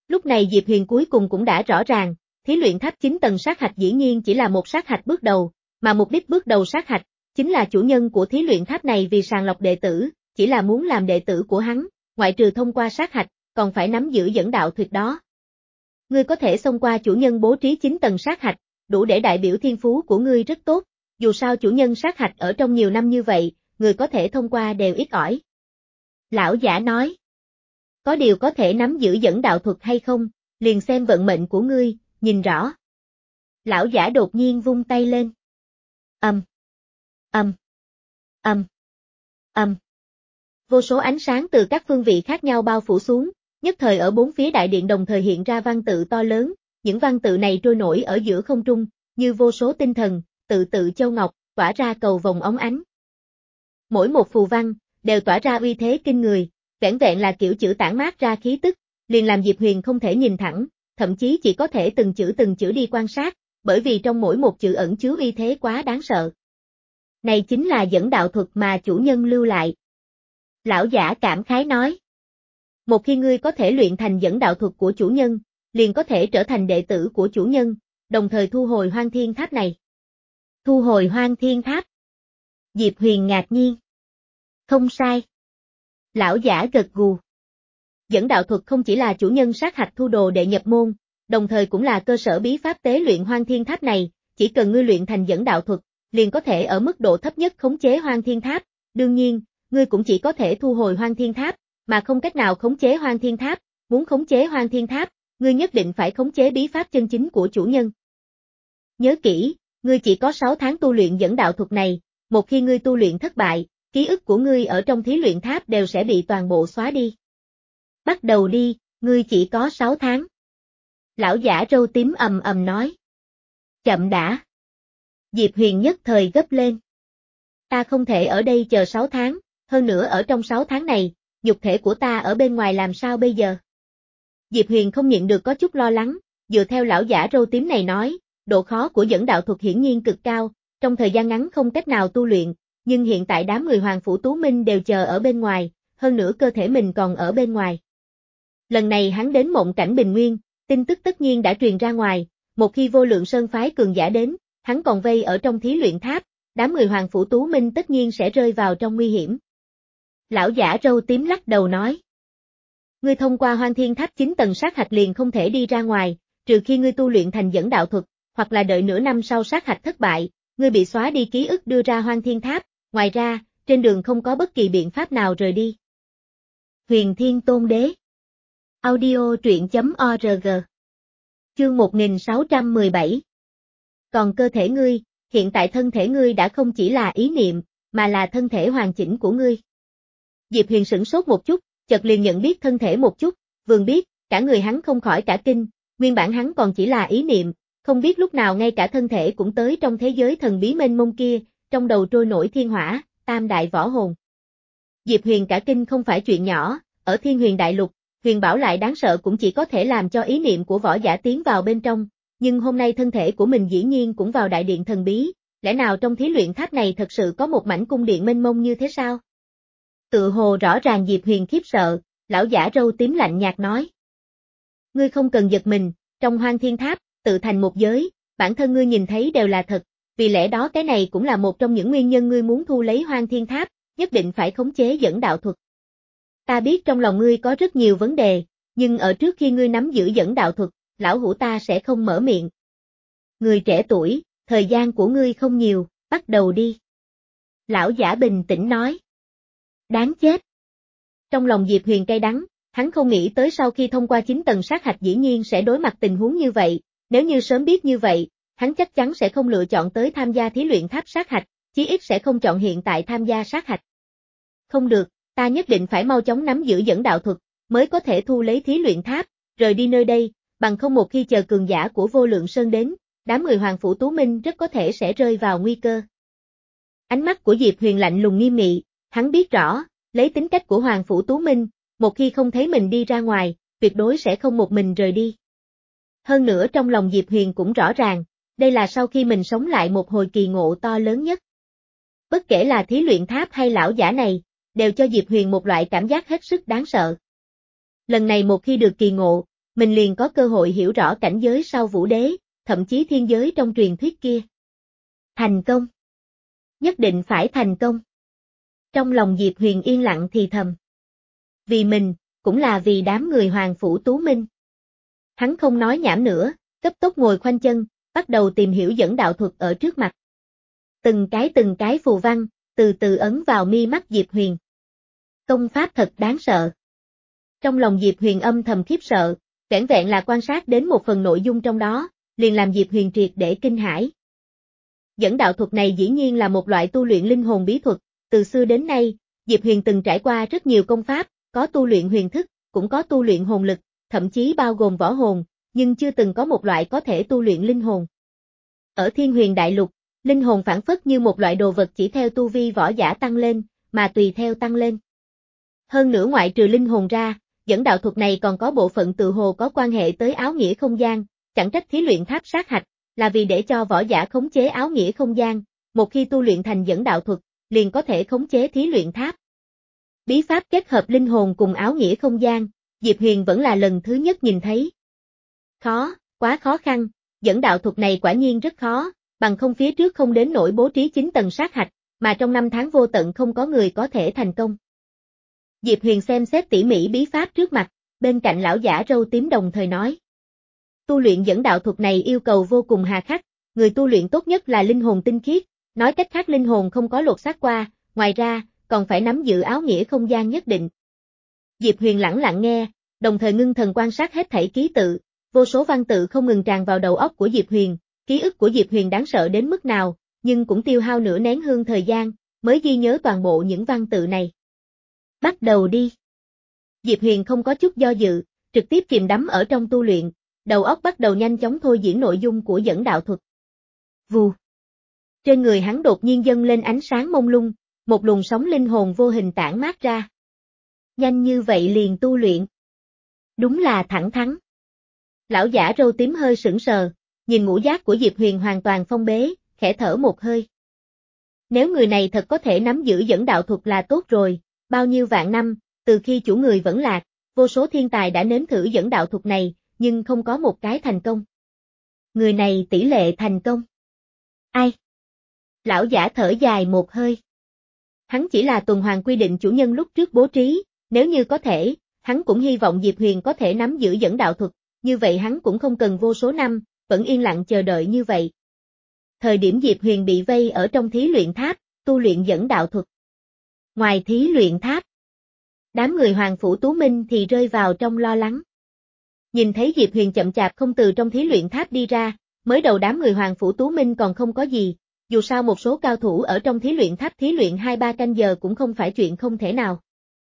A: Lúc này Diệp Huyền cuối cùng cũng đã rõ ràng, thí luyện tháp chín tầng sát hạch dĩ nhiên chỉ là một sát hạch bước đầu, mà mục đích bước đầu sát hạch, chính là chủ nhân của thí luyện tháp này vì sàng lọc đệ tử, chỉ là muốn làm đệ tử của hắn, ngoại trừ thông qua sát hạch, còn phải nắm giữ dẫn đạo thuật đó. Ngươi có thể xông qua chủ nhân bố trí chín tầng sát hạch, đủ để đại biểu thiên phú của ngươi rất tốt, dù sao chủ nhân sát hạch ở trong nhiều năm như vậy, người có thể thông qua đều ít ỏi. Lão giả nói, có điều có thể nắm giữ dẫn đạo thuật hay không, liền xem vận mệnh của ngươi, nhìn rõ. Lão giả đột nhiên vung tay lên. Ầm, ầm, ầm, ầm. Vô số ánh sáng từ các phương vị khác nhau bao phủ xuống, nhất thời ở bốn phía đại điện đồng thời hiện ra văn tự to lớn, những văn tự này trôi nổi ở giữa không trung, như vô số tinh thần, tự tự châu ngọc, tỏa ra cầu vồng óng ánh. Mỗi một phù văn, đều tỏa ra uy thế kinh người, vẻn vẹn là kiểu chữ tản mát ra khí tức, liền làm Diệp Huyền không thể nhìn thẳng, thậm chí chỉ có thể từng chữ từng chữ đi quan sát, bởi vì trong mỗi một chữ ẩn chứa uy thế quá đáng sợ. Này chính là dẫn đạo thuật mà chủ nhân lưu lại. Lão giả cảm khái nói. Một khi ngươi có thể luyện thành dẫn đạo thuật của chủ nhân, liền có thể trở thành đệ tử của chủ nhân, đồng thời thu hồi Hoang Thiên Tháp này. Thu hồi Hoang Thiên Tháp. Diệp Huyền ngạc nhiên. Không sai. Lão giả gật gù. Dẫn đạo thuật không chỉ là chủ nhân sát hạch thu đồ đệ nhập môn, đồng thời cũng là cơ sở bí pháp tế luyện Hoang Thiên Tháp này, chỉ cần ngươi luyện thành dẫn đạo thuật, liền có thể ở mức độ thấp nhất khống chế Hoang Thiên Tháp, đương nhiên, ngươi cũng chỉ có thể thu hồi Hoang Thiên Tháp, mà không cách nào khống chế Hoang Thiên Tháp, muốn khống chế Hoang Thiên Tháp, ngươi nhất định phải khống chế bí pháp chân chính của chủ nhân. Nhớ kỹ, ngươi chỉ có sáu tháng tu luyện dẫn đạo thuật này, một khi ngươi tu luyện thất bại, ký ức của ngươi ở trong thí luyện tháp đều sẽ bị toàn bộ xóa đi. Bắt đầu đi, ngươi chỉ có sáu tháng. Lão giả râu tím ầm ầm nói. Chậm đã. Diệp Huyền nhất thời gấp lên. Ta không thể ở đây chờ sáu tháng, hơn nữa ở trong sáu tháng này, nhục thể của ta ở bên ngoài làm sao bây giờ? Diệp Huyền không nhịn được có chút lo lắng, dựa theo lão giả râu tím này nói, độ khó của dẫn đạo thuật hiển nhiên cực cao, trong thời gian ngắn không cách nào tu luyện, nhưng hiện tại đám người Hoàng Phủ Tú Minh đều chờ ở bên ngoài, hơn nữa cơ thể mình còn ở bên ngoài. Lần này hắn đến mộng cảnh Bình Nguyên, tin tức tất nhiên đã truyền ra ngoài, một khi Vô Lượng Sơn phái cường giả đến, hắn còn vây ở trong thí luyện tháp, đám người Hoàng Phủ Tú Minh tất nhiên sẽ rơi vào trong nguy hiểm. Lão giả râu tím lắc đầu nói. Ngươi thông qua Hoang Thiên Tháp chín tầng sát hạch liền không thể đi ra ngoài, trừ khi ngươi tu luyện thành dẫn đạo thuật, hoặc là đợi nửa năm sau sát hạch thất bại, ngươi bị xóa đi ký ức đưa ra Hoang Thiên Tháp, ngoài ra, trên đường không có bất kỳ biện pháp nào rời đi. Huyền Thiên Tôn Đế. Audio truyện chấm org. Chương một nghìn sáu trăm mười bảy. Còn cơ thể ngươi, hiện tại thân thể ngươi đã không chỉ là ý niệm, mà là thân thể hoàn chỉnh của ngươi. Diệp Huyền sửng sốt một chút, chợt liền nhận biết thân thể một chút, vườn biết, cả người hắn không khỏi cả kinh, nguyên bản hắn còn chỉ là ý niệm, không biết lúc nào ngay cả thân thể cũng tới trong thế giới thần bí mênh mông kia, trong đầu trôi nổi thiên hỏa, tam đại võ hồn. Diệp Huyền cả kinh không phải chuyện nhỏ, ở Thiên Huyền Đại Lục, huyền bảo lại đáng sợ cũng chỉ có thể làm cho ý niệm của võ giả tiến vào bên trong, nhưng hôm nay thân thể của mình dĩ nhiên cũng vào đại điện thần bí, lẽ nào trong thí luyện tháp này thật sự có một mảnh cung điện mênh mông như thế sao? Tự hồ rõ ràng Diệp Huyền khiếp sợ, lão giả râu tím lạnh nhạt nói. Ngươi không cần giật mình, trong Hoang Thiên Tháp, tự thành một giới, bản thân ngươi nhìn thấy đều là thật, vì lẽ đó cái này cũng là một trong những nguyên nhân ngươi muốn thu lấy Hoang Thiên Tháp, nhất định phải khống chế dẫn đạo thuật. Ta biết trong lòng ngươi có rất nhiều vấn đề, nhưng ở trước khi ngươi nắm giữ dẫn đạo thuật, lão hủ ta sẽ không mở miệng. Người trẻ tuổi, thời gian của ngươi không nhiều, bắt đầu đi. Lão giả bình tĩnh nói. Đáng chết. Trong lòng Diệp Huyền cay đắng, hắn không nghĩ tới sau khi thông qua chín tầng sát hạch dĩ nhiên sẽ đối mặt tình huống như vậy, nếu như sớm biết như vậy, hắn chắc chắn sẽ không lựa chọn tới tham gia thí luyện tháp sát hạch, chí ít sẽ không chọn hiện tại tham gia sát hạch. Không được, ta nhất định phải mau chóng nắm giữ dẫn đạo thuật, mới có thể thu lấy thí luyện tháp, rời đi nơi đây, bằng không một khi chờ cường giả của Vô Lượng Sơn đến, đám người Hoàng Phủ Tú Minh rất có thể sẽ rơi vào nguy cơ. Ánh mắt của Diệp Huyền lạnh lùng nghiêm nghị, hắn biết rõ, lấy tính cách của Hoàng Phủ Tú Minh, một khi không thấy mình đi ra ngoài, tuyệt đối sẽ không một mình rời đi. Hơn nữa trong lòng Diệp Huyền cũng rõ ràng, đây là sau khi mình sống lại một hồi kỳ ngộ to lớn nhất. Bất kể là thí luyện tháp hay lão giả này, đều cho Diệp Huyền một loại cảm giác hết sức đáng sợ. Lần này một khi được kỳ ngộ, mình liền có cơ hội hiểu rõ cảnh giới sau vũ đế, thậm chí thiên giới trong truyền thuyết kia. Thành công. Nhất định phải thành công. Trong lòng Diệp Huyền yên lặng thì thầm. Vì mình, cũng là vì đám người Hoàng Phủ Tú Minh. Hắn không nói nhảm nữa, cấp tốc ngồi khoanh chân, bắt đầu tìm hiểu dẫn đạo thuật ở trước mặt. Từng cái từng cái phù văn, từ từ ấn vào mi mắt Diệp Huyền. Công pháp thật đáng sợ. Trong lòng Diệp Huyền âm thầm khiếp sợ, vẻn vẹn là quan sát đến một phần nội dung trong đó, liền làm Diệp Huyền triệt để kinh hãi. Dẫn đạo thuật này dĩ nhiên là một loại tu luyện linh hồn bí thuật, từ xưa đến nay, Diệp Huyền từng trải qua rất nhiều công pháp, có tu luyện huyền thức, cũng có tu luyện hồn lực, thậm chí bao gồm võ hồn, nhưng chưa từng có một loại có thể tu luyện linh hồn. Ở Thiên Huyền Đại Lục, linh hồn phản phất như một loại đồ vật chỉ theo tu vi võ giả tăng lên, mà tùy theo tăng lên. Hơn nữa ngoại trừ linh hồn ra, dẫn đạo thuật này còn có bộ phận tự hồ có quan hệ tới áo nghĩa không gian, chẳng trách thí luyện tháp sát hạch, là vì để cho võ giả khống chế áo nghĩa không gian, một khi tu luyện thành dẫn đạo thuật, liền có thể khống chế thí luyện tháp. Bí pháp kết hợp linh hồn cùng áo nghĩa không gian, Diệp Huyền vẫn là lần thứ nhất nhìn thấy. Khó, quá khó khăn, dẫn đạo thuật này quả nhiên rất khó, bằng không phía trước không đến nỗi bố trí chín tầng sát hạch, mà trong năm tháng vô tận không có người có thể thành công. Diệp Huyền xem xét tỉ mỉ bí pháp trước mặt, bên cạnh lão giả râu tím đồng thời nói. Tu luyện dẫn đạo thuật này yêu cầu vô cùng hà khắc, người tu luyện tốt nhất là linh hồn tinh khiết, nói cách khác linh hồn không có lột xác qua, ngoài ra, còn phải nắm giữ áo nghĩa không gian nhất định. Diệp Huyền lẳng lặng nghe, đồng thời ngưng thần quan sát hết thảy ký tự, vô số văn tự không ngừng tràn vào đầu óc của Diệp Huyền, ký ức của Diệp Huyền đáng sợ đến mức nào, nhưng cũng tiêu hao nửa nén hương thời gian, mới ghi nhớ toàn bộ những văn tự này. Bắt đầu đi. Diệp Huyền không có chút do dự, trực tiếp chìm đắm ở trong tu luyện, đầu óc bắt đầu nhanh chóng thôi diễn nội dung của dẫn đạo thuật. Vù. Trên người hắn đột nhiên dâng lên ánh sáng mông lung, một luồng sóng linh hồn vô hình tản mát ra. Nhanh như vậy liền tu luyện. Đúng là thẳng thắn. Lão giả râu tím hơi sững sờ, nhìn ngũ giác của Diệp Huyền hoàn toàn phong bế, khẽ thở một hơi. Nếu người này thật có thể nắm giữ dẫn đạo thuật là tốt rồi, bao nhiêu vạn năm, từ khi chủ người vẫn lạc, vô số thiên tài đã nếm thử dẫn đạo thuật này, nhưng không có một cái thành công. Người này tỷ lệ thành công. Ai? Lão giả thở dài một hơi. Hắn chỉ là tuần hoàn quy định chủ nhân lúc trước bố trí, nếu như có thể, hắn cũng hy vọng Diệp Huyền có thể nắm giữ dẫn đạo thuật, như vậy hắn cũng không cần vô số năm, vẫn yên lặng chờ đợi như vậy. Thời điểm Diệp Huyền bị vây ở trong thí luyện tháp, tu luyện dẫn đạo thuật. Ngoài thí luyện tháp, đám người Hoàng Phủ Tú Minh thì rơi vào trong lo lắng. Nhìn thấy Diệp Huyền chậm chạp không từ trong thí luyện tháp đi ra, mới đầu đám người Hoàng Phủ Tú Minh còn không có gì, dù sao một số cao thủ ở trong thí luyện tháp thí luyện hai ba canh giờ cũng không phải chuyện không thể nào.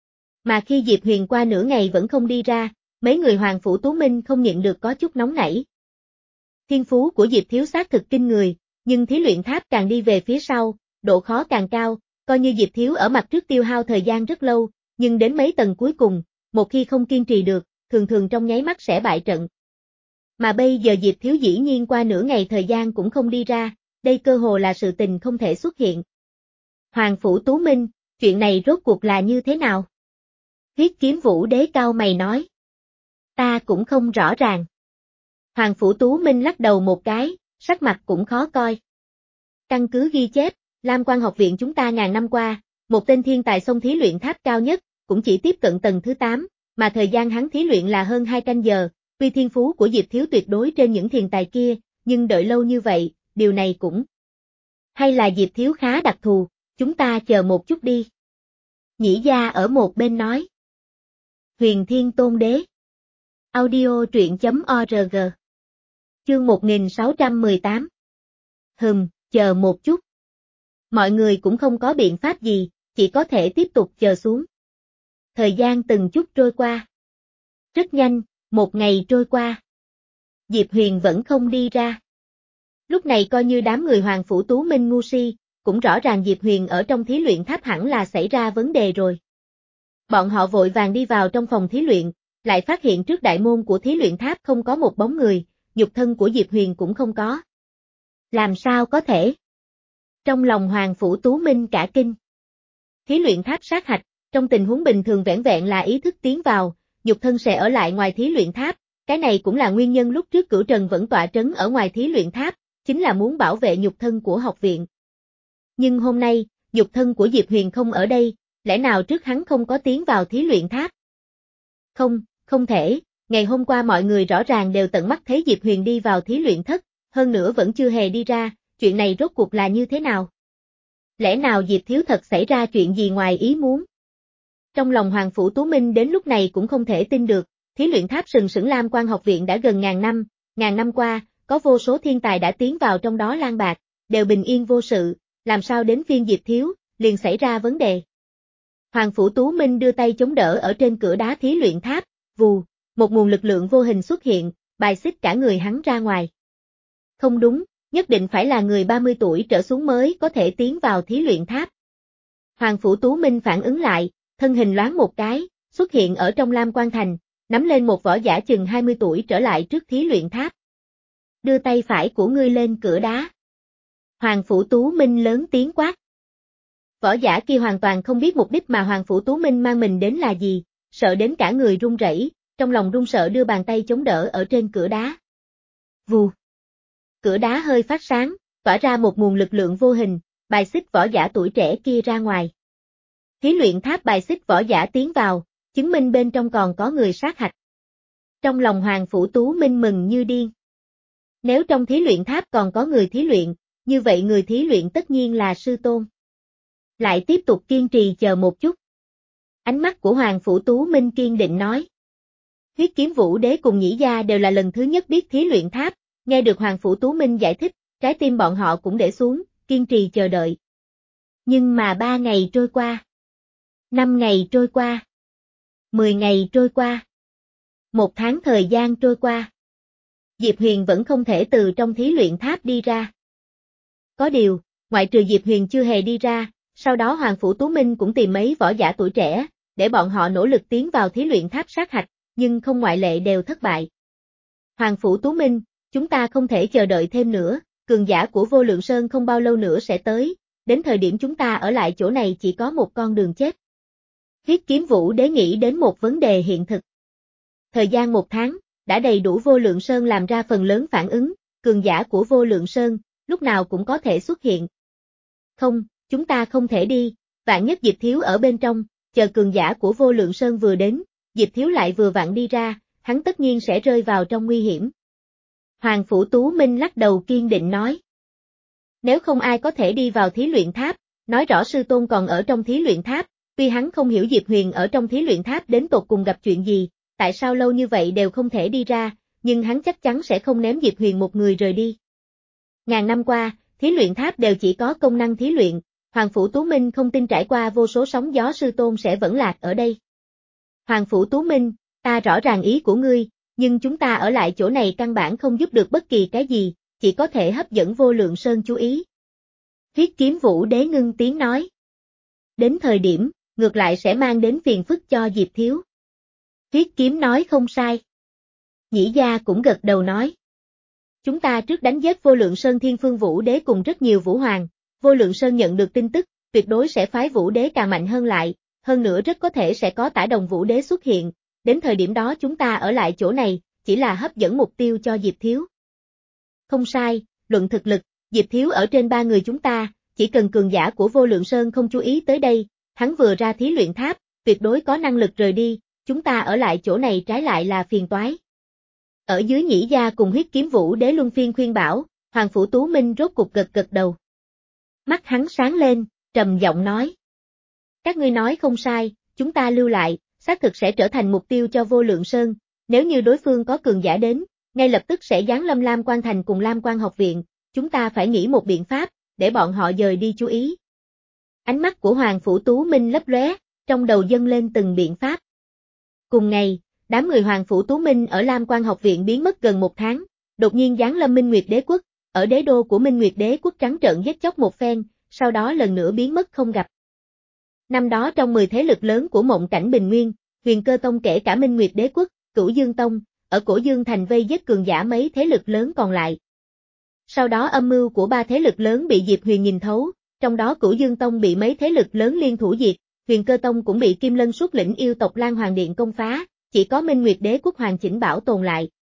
A: Mà khi Diệp Huyền qua nửa ngày vẫn không đi ra, mấy người Hoàng Phủ Tú Minh không nhịn được có chút nóng nảy. Thiên phú của Diệp Thiếu xác thực kinh người, nhưng thí luyện tháp càng đi về phía sau, độ khó càng cao, coi như Diệp Thiếu ở mặt trước tiêu hao thời gian rất lâu, nhưng đến mấy tầng cuối cùng, một khi không kiên trì được, thường thường trong nháy mắt sẽ bại trận. Mà bây giờ Diệp Thiếu dĩ nhiên qua nửa ngày thời gian cũng không đi ra, đây cơ hồ là sự tình không thể xuất hiện. Hoàng Phủ Tú Minh, chuyện này rốt cuộc là như thế nào? Huyết Kiếm Vũ Đế cao mày nói. Ta cũng không rõ ràng. Hoàng Phủ Tú Minh lắc đầu một cái, sắc mặt cũng khó coi. Căn cứ ghi chép, Lam Quan học viện chúng ta ngàn năm qua, một tên thiên tài xông thí luyện tháp cao nhất, cũng chỉ tiếp cận tầng thứ tám, mà thời gian hắn thí luyện là hơn hai canh giờ, tuy thiên phú của Diệp Thiếu tuyệt đối trên những thiên tài kia, nhưng đợi lâu như vậy, điều này cũng... Hay là Diệp Thiếu khá đặc thù, chúng ta chờ một chút đi. Nhĩ Gia ở một bên nói. Huyền Thiên Tôn Đế. Audio truyện chấm org. Chương một nghìn sáu trăm mười tám. Hừm, chờ một chút. Mọi người cũng không có biện pháp gì, chỉ có thể tiếp tục chờ xuống. Thời gian từng chút trôi qua. Rất nhanh, một ngày trôi qua. Diệp Huyền vẫn không đi ra. Lúc này coi như đám người Hoàng Phủ Tú Minh ngu si, cũng rõ ràng Diệp Huyền ở trong thí luyện tháp hẳn là xảy ra vấn đề rồi. Bọn họ vội vàng đi vào trong phòng thí luyện, lại phát hiện trước đại môn của thí luyện tháp không có một bóng người, nhục thân của Diệp Huyền cũng không có. Làm sao có thể? Trong lòng Hoàng Phủ Tú Minh cả kinh. Thí luyện tháp sát hạch, trong tình huống bình thường vẻn vẹn là ý thức tiến vào, nhục thân sẽ ở lại ngoài thí luyện tháp, Cái này cũng là nguyên nhân lúc trước Cửu Trần vẫn tọa trấn ở ngoài thí luyện tháp, chính là muốn bảo vệ nhục thân của học viện. Nhưng hôm nay, nhục thân của Diệp Huyền không ở đây, lẽ nào trước hắn không có tiến vào thí luyện tháp? Không, không thể, ngày hôm qua mọi người rõ ràng đều tận mắt thấy Diệp Huyền đi vào thí luyện thất, hơn nữa vẫn chưa hề đi ra, chuyện này rốt cuộc là như thế nào? Lẽ nào Diệp Thiếu thật xảy ra chuyện gì ngoài ý muốn? Trong lòng Hoàng Phủ Tú Minh đến lúc này cũng không thể tin được, thí luyện tháp sừng sững Lam Quan học viện đã gần ngàn năm, ngàn năm qua, có vô số thiên tài đã tiến vào trong đó lang bạc, đều bình yên vô sự, làm sao đến phiên Diệp Thiếu, liền xảy ra vấn đề. Hoàng Phủ Tú Minh đưa tay chống đỡ ở trên cửa đá thí luyện tháp, vù, một nguồn lực lượng vô hình xuất hiện, bài xích cả người hắn ra ngoài. Không đúng, nhất định phải là người ba mươi tuổi trở xuống mới có thể tiến vào thí luyện tháp. Hoàng Phủ Tú Minh phản ứng lại, thân hình loáng một cái, xuất hiện ở trong Lam Quan Thành, nắm lên một võ giả chừng hai mươi tuổi trở lại trước thí luyện tháp. Đưa tay phải của ngươi lên cửa đá. Hoàng Phủ Tú Minh lớn tiếng quát. Võ giả kia hoàn toàn không biết mục đích mà Hoàng Phủ Tú Minh mang mình đến là gì, sợ đến cả người run rẩy, trong lòng run sợ đưa bàn tay chống đỡ ở trên cửa đá. Vù. Cửa đá hơi phát sáng, tỏa ra một nguồn lực lượng vô hình, bài xích võ giả tuổi trẻ kia ra ngoài. Thí luyện tháp bài xích võ giả tiến vào, chứng minh bên trong còn có người sát hạch. Trong lòng Hoàng Phủ Tú Minh mừng như điên. Nếu trong thí luyện tháp còn có người thí luyện, như vậy người thí luyện tất nhiên là sư tôn. Lại tiếp tục kiên trì chờ một chút. Ánh mắt của Hoàng Phủ Tú Minh kiên định nói. Huyết Kiếm Vũ Đế cùng Nhĩ Gia đều là lần thứ nhất biết thí luyện tháp, nghe được Hoàng Phủ Tú Minh giải thích, trái tim bọn họ cũng để xuống, kiên trì chờ đợi. Nhưng mà ba ngày trôi qua. Năm ngày trôi qua. Mười ngày trôi qua. Một tháng thời gian trôi qua. Diệp Huyền vẫn không thể từ trong thí luyện tháp đi ra. Có điều, ngoại trừ Diệp Huyền chưa hề đi ra, sau đó Hoàng Phủ Tú Minh cũng tìm mấy võ giả tuổi trẻ, để bọn họ nỗ lực tiến vào thí luyện tháp sát hạch, nhưng không ngoại lệ đều thất bại. Hoàng Phủ Tú Minh, chúng ta không thể chờ đợi thêm nữa, cường giả của Vô Lượng Sơn không bao lâu nữa sẽ tới, đến thời điểm chúng ta ở lại chỗ này chỉ có một con đường chết. Huyết Kiếm Vũ Đế nghĩ đến một vấn đề hiện thực. Thời gian một tháng, đã đầy đủ Vô Lượng Sơn làm ra phần lớn phản ứng, cường giả của Vô Lượng Sơn, lúc nào cũng có thể xuất hiện. Không, chúng ta không thể đi, vạn nhất Diệp Thiếu ở bên trong, chờ cường giả của Vô Lượng Sơn vừa đến, Diệp Thiếu lại vừa vặn đi ra, hắn tất nhiên sẽ rơi vào trong nguy hiểm. Hoàng Phủ Tú Minh lắc đầu kiên định nói. Nếu không ai có thể đi vào thí luyện tháp, nói rõ sư tôn còn ở trong thí luyện tháp, tuy hắn không hiểu Diệp Huyền ở trong thí luyện tháp đến tột cùng gặp chuyện gì, tại sao lâu như vậy đều không thể đi ra, nhưng hắn chắc chắn sẽ không ném Diệp Huyền một người rời đi. Ngàn năm qua, thí luyện tháp đều chỉ có công năng thí luyện, Hoàng Phủ Tú Minh không tin trải qua vô số sóng gió sư tôn sẽ vẫn lạc ở đây. Hoàng Phủ Tú Minh, ta rõ ràng ý của ngươi, nhưng chúng ta ở lại chỗ này căn bản không giúp được bất kỳ cái gì, chỉ có thể hấp dẫn Vô Lượng Sơn chú ý. Huyết Kiếm Vũ Đế ngưng tiếng nói. Đến thời điểm, ngược lại sẽ mang đến phiền phức cho Diệp Thiếu. Huyết Kiếm nói không sai. Nhĩ Gia cũng gật đầu nói. Chúng ta trước đánh giết Vô Lượng Sơn Thiên Phương Vũ Đế cùng rất nhiều Vũ Hoàng, Vô Lượng Sơn nhận được tin tức, tuyệt đối sẽ phái Vũ Đế càng mạnh hơn lại, hơn nữa rất có thể sẽ có Tả Đồng Vũ Đế xuất hiện, đến thời điểm đó chúng ta ở lại chỗ này, chỉ là hấp dẫn mục tiêu cho Diệp Thiếu. Không sai, luận thực lực, Diệp Thiếu ở trên ba người chúng ta, chỉ cần cường giả của Vô Lượng Sơn không chú ý tới đây, hắn vừa ra thí luyện tháp, tuyệt đối có năng lực rời đi, chúng ta ở lại chỗ này trái lại là phiền toái. Ở dưới Nhĩ Gia cùng Huyết Kiếm Vũ Đế luân phiên khuyên bảo, Hoàng Phủ Tú Minh rốt cục gật gật đầu. Mắt hắn sáng lên, trầm giọng nói. Các ngươi nói không sai, chúng ta lưu lại, xác thực sẽ trở thành mục tiêu cho Vô Lượng Sơn, nếu như đối phương có cường giả đến, ngay lập tức sẽ giáng lâm Lam Quan Thành cùng Lam Quan học viện, chúng ta phải nghĩ một biện pháp, để bọn họ dời đi chú ý. Ánh mắt của Hoàng Phủ Tú Minh lấp lóe, trong đầu dâng lên từng biện pháp. Cùng ngày, đám người Hoàng Phủ Tú Minh ở Lam Quan học viện biến mất gần một tháng, đột nhiên giáng lâm Minh Nguyệt Đế quốc, ở đế đô của Minh Nguyệt Đế quốc trắng trợn giết chóc một phen, sau đó lần nữa biến mất không gặp. Năm đó trong mười thế lực lớn của Mộng Cảnh Bình Nguyên, Huyền Cơ Tông kể cả Minh Nguyệt Đế quốc, Cửu Dương Tông, ở Cổ Dương Thành vây giết cường giả mấy thế lực lớn còn lại. Sau đó âm mưu của ba thế lực lớn bị Diệp Huyền nhìn thấu, trong đó Cửu Dương Tông bị mấy thế lực lớn liên thủ diệt, Huyền Cơ Tông cũng bị Kim Lân xuất lĩnh yêu tộc Lan Hoàng Điện công phá, chỉ có Minh Nguyệt Đế quốc hoàn chỉnh bảo tồn lại,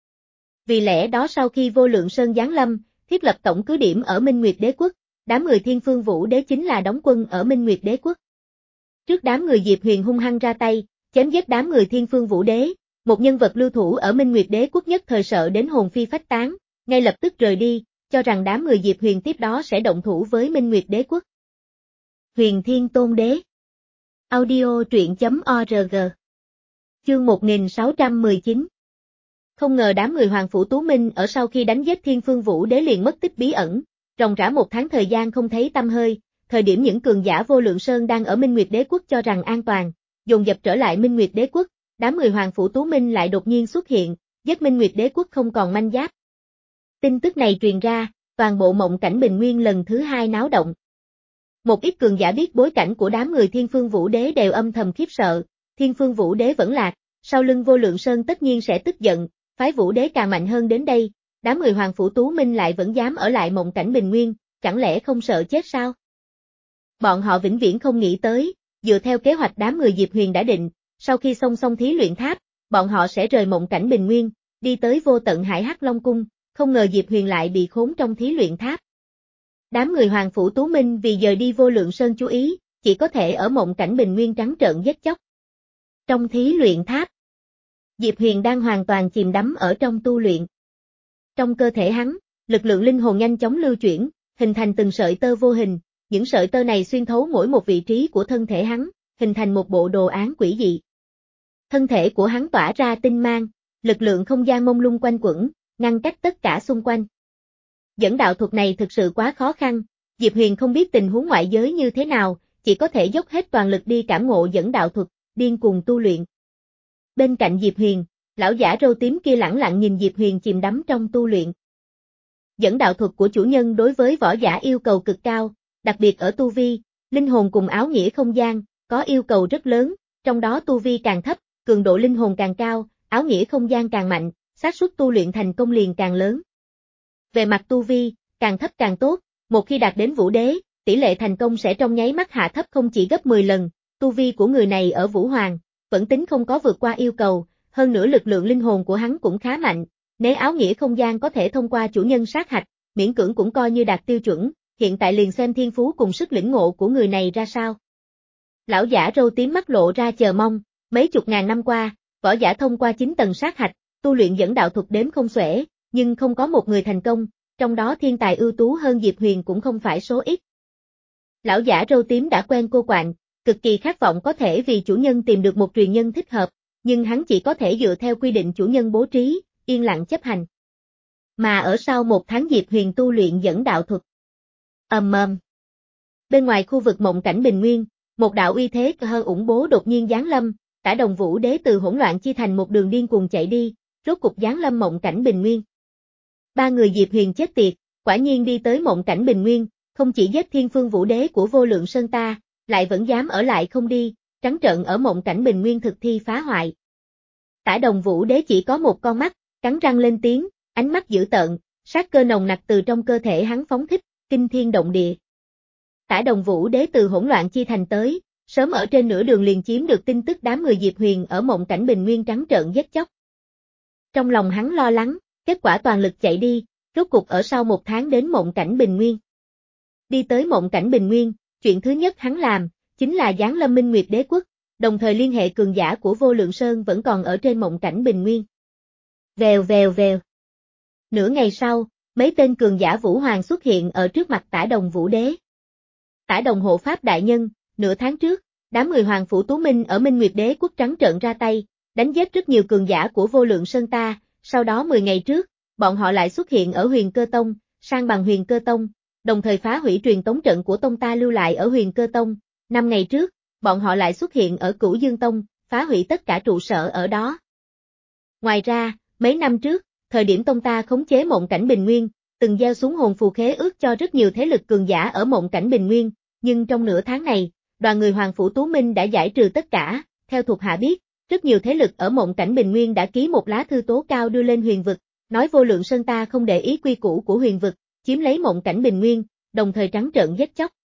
A: Vì lẽ đó sau khi Vô Lượng Sơn giáng lâm, thiết lập tổng cứ điểm ở Minh Nguyệt Đế Quốc, đám người Thiên Phương Vũ Đế chính là đóng quân ở Minh Nguyệt Đế Quốc. Trước đám người Diệp Huyền hung hăng ra tay, chém giết đám người Thiên Phương Vũ Đế, một nhân vật lưu thủ ở Minh Nguyệt Đế Quốc nhất thời sợ đến hồn phi phách tán, ngay lập tức rời đi, cho rằng đám người Diệp Huyền tiếp đó sẽ động thủ với Minh Nguyệt Đế Quốc. Huyền Thiên Tôn Đế. Audio truyện chấm org. Chương một nghìn sáu trăm mười chín. Không ngờ đám người Hoàng Phủ Tú Minh ở sau khi đánh giết Thiên Phương Vũ Đế liền mất tích bí ẩn, ròng rã một tháng thời gian không thấy tăm hơi, thời điểm những cường giả Vô Lượng Sơn đang ở Minh Nguyệt Đế Quốc cho rằng an toàn, dồn dập trở lại Minh Nguyệt Đế Quốc, đám người Hoàng Phủ Tú Minh lại đột nhiên xuất hiện, giết Minh Nguyệt Đế Quốc không còn manh giáp. Tin tức này truyền ra, toàn bộ Mộng Cảnh Bình Nguyên lần thứ hai náo động. Một ít cường giả biết bối cảnh của đám người Thiên Phương Vũ Đế đều âm thầm khiếp sợ, Thiên Phương Vũ Đế vẫn lạc, sau lưng Vô Lượng Sơn tất nhiên sẽ tức giận, phái Vũ Đế càng mạnh hơn đến đây, đám người Hoàng Phủ Tú Minh lại vẫn dám ở lại Mộng Cảnh Bình Nguyên, chẳng lẽ không sợ chết sao? Bọn họ vĩnh viễn không nghĩ tới, dựa theo kế hoạch đám người Diệp Huyền đã định, sau khi xong xong thí luyện tháp, bọn họ sẽ rời Mộng Cảnh Bình Nguyên, đi tới Vô Tận Hải Hắc Long Cung, không ngờ Diệp Huyền lại bị khốn trong thí luyện tháp. Đám người Hoàng Phủ Tú Minh vì dời đi Vô Lượng Sơn chú ý, chỉ có thể ở Mộng Cảnh Bình Nguyên trắng trợn giết chóc. Trong thí luyện tháp, Diệp Huyền đang hoàn toàn chìm đắm ở trong tu luyện. Trong cơ thể hắn, lực lượng linh hồn nhanh chóng lưu chuyển, hình thành từng sợi tơ vô hình, những sợi tơ này xuyên thấu mỗi một vị trí của thân thể hắn, hình thành một bộ đồ án quỷ dị. Thân thể của hắn tỏa ra tinh mang, lực lượng không gian mông lung quanh quẩn, ngăn cách tất cả xung quanh. Dẫn đạo thuật này thực sự quá khó khăn, Diệp Huyền không biết tình huống ngoại giới như thế nào, chỉ có thể dốc hết toàn lực đi cảm ngộ dẫn đạo thuật, điên cuồng tu luyện. Bên cạnh Diệp Huyền, lão giả râu tím kia lẳng lặng nhìn Diệp Huyền chìm đắm trong tu luyện. Dẫn đạo thuật của chủ nhân đối với võ giả yêu cầu cực cao, đặc biệt ở tu vi, linh hồn cùng áo nghĩa không gian, có yêu cầu rất lớn, trong đó tu vi càng thấp, cường độ linh hồn càng cao, áo nghĩa không gian càng mạnh, xác suất tu luyện thành công liền càng lớn. Về mặt tu vi, càng thấp càng tốt, một khi đạt đến Vũ Đế, tỷ lệ thành công sẽ trong nháy mắt hạ thấp không chỉ gấp mười lần, tu vi của người này ở Vũ Hoàng, vẫn tính không có vượt qua yêu cầu, hơn nữa lực lượng linh hồn của hắn cũng khá mạnh, nếu áo nghĩa không gian có thể thông qua chủ nhân sát hạch, miễn cưỡng cũng coi như đạt tiêu chuẩn, hiện tại liền xem thiên phú cùng sức lĩnh ngộ của người này ra sao. Lão giả râu tím mắt lộ ra chờ mong, mấy chục ngàn năm qua, võ giả thông qua chín tầng sát hạch, tu luyện dẫn đạo thuật đếm không xuể, nhưng không có một người thành công, trong đó thiên tài ưu tú hơn Diệp Huyền cũng không phải số ít. Lão giả râu tím đã quen cô quạnh, cực kỳ khát vọng có thể vì chủ nhân tìm được một truyền nhân thích hợp, nhưng hắn chỉ có thể dựa theo quy định chủ nhân bố trí, yên lặng chấp hành. Mà ở sau một tháng Diệp Huyền tu luyện dẫn đạo thuật. Ầm ầm. Bên ngoài khu vực Mộng Cảnh Bình Nguyên, một đạo uy thế hơi ủng bố đột nhiên giáng lâm, cả Đồng Vũ Đế từ hỗn loạn chi thành một đường điên cuồng chạy đi, rốt cục giáng lâm Mộng Cảnh Bình Nguyên. Ba người Diệp Huyền chết tiệt, quả nhiên đi tới Mộng Cảnh Bình Nguyên, không chỉ giết Thiên Phương Vũ Đế của Vô Lượng Sơn ta, lại vẫn dám ở lại không đi, trắng trợn ở Mộng Cảnh Bình Nguyên thực thi phá hoại. Tả Đồng Vũ Đế chỉ có một con mắt, cắn răng lên tiếng, ánh mắt dữ tợn, sát cơ nồng nặc từ trong cơ thể hắn phóng thích, kinh thiên động địa. Tả Đồng Vũ Đế từ hỗn loạn chi thành tới, sớm ở trên nửa đường liền chiếm được tin tức đám người Diệp Huyền ở Mộng Cảnh Bình Nguyên trắng trợn giết chóc. Trong lòng hắn lo lắng, kết quả toàn lực chạy đi, rốt cục ở sau một tháng đến Mộng Cảnh Bình Nguyên. Đi tới Mộng Cảnh Bình Nguyên, chuyện thứ nhất hắn làm, chính là giáng lâm Minh Nguyệt Đế Quốc, đồng thời liên hệ cường giả của Vô Lượng Sơn vẫn còn ở trên Mộng Cảnh Bình Nguyên. Vèo vèo vèo. Nửa ngày sau, mấy tên cường giả Vũ Hoàng xuất hiện ở trước mặt Tả Đồng Vũ Đế. Tả Đồng hộ pháp đại nhân, nửa tháng trước, đám người Hoàng Phủ Tú Minh ở Minh Nguyệt Đế Quốc trắng trợn ra tay, đánh giết rất nhiều cường giả của Vô Lượng Sơn ta, sau đó mười ngày trước, bọn họ lại xuất hiện ở Huyền Cơ Tông, sang bằng Huyền Cơ Tông, đồng thời phá hủy truyền tống trận của tông ta lưu lại ở Huyền Cơ Tông, năm ngày trước, bọn họ lại xuất hiện ở Cửu Dương Tông, phá hủy tất cả trụ sở ở đó. Ngoài ra, mấy năm trước, thời điểm tông ta khống chế Mộng Cảnh Bình Nguyên, từng gieo xuống hồn phù khế ước cho rất nhiều thế lực cường giả ở Mộng Cảnh Bình Nguyên, nhưng trong nửa tháng này, đoàn người Hoàng Phủ Tú Minh đã giải trừ tất cả, theo thuộc hạ biết, rất nhiều thế lực ở Mộng Cảnh Bình Nguyên đã ký một lá thư tố cao đưa lên Huyền Vực, nói Vô Lượng Sơn ta không để ý quy củ của Huyền Vực, chiếm lấy Mộng Cảnh Bình Nguyên, đồng thời trắng trợn giết chóc.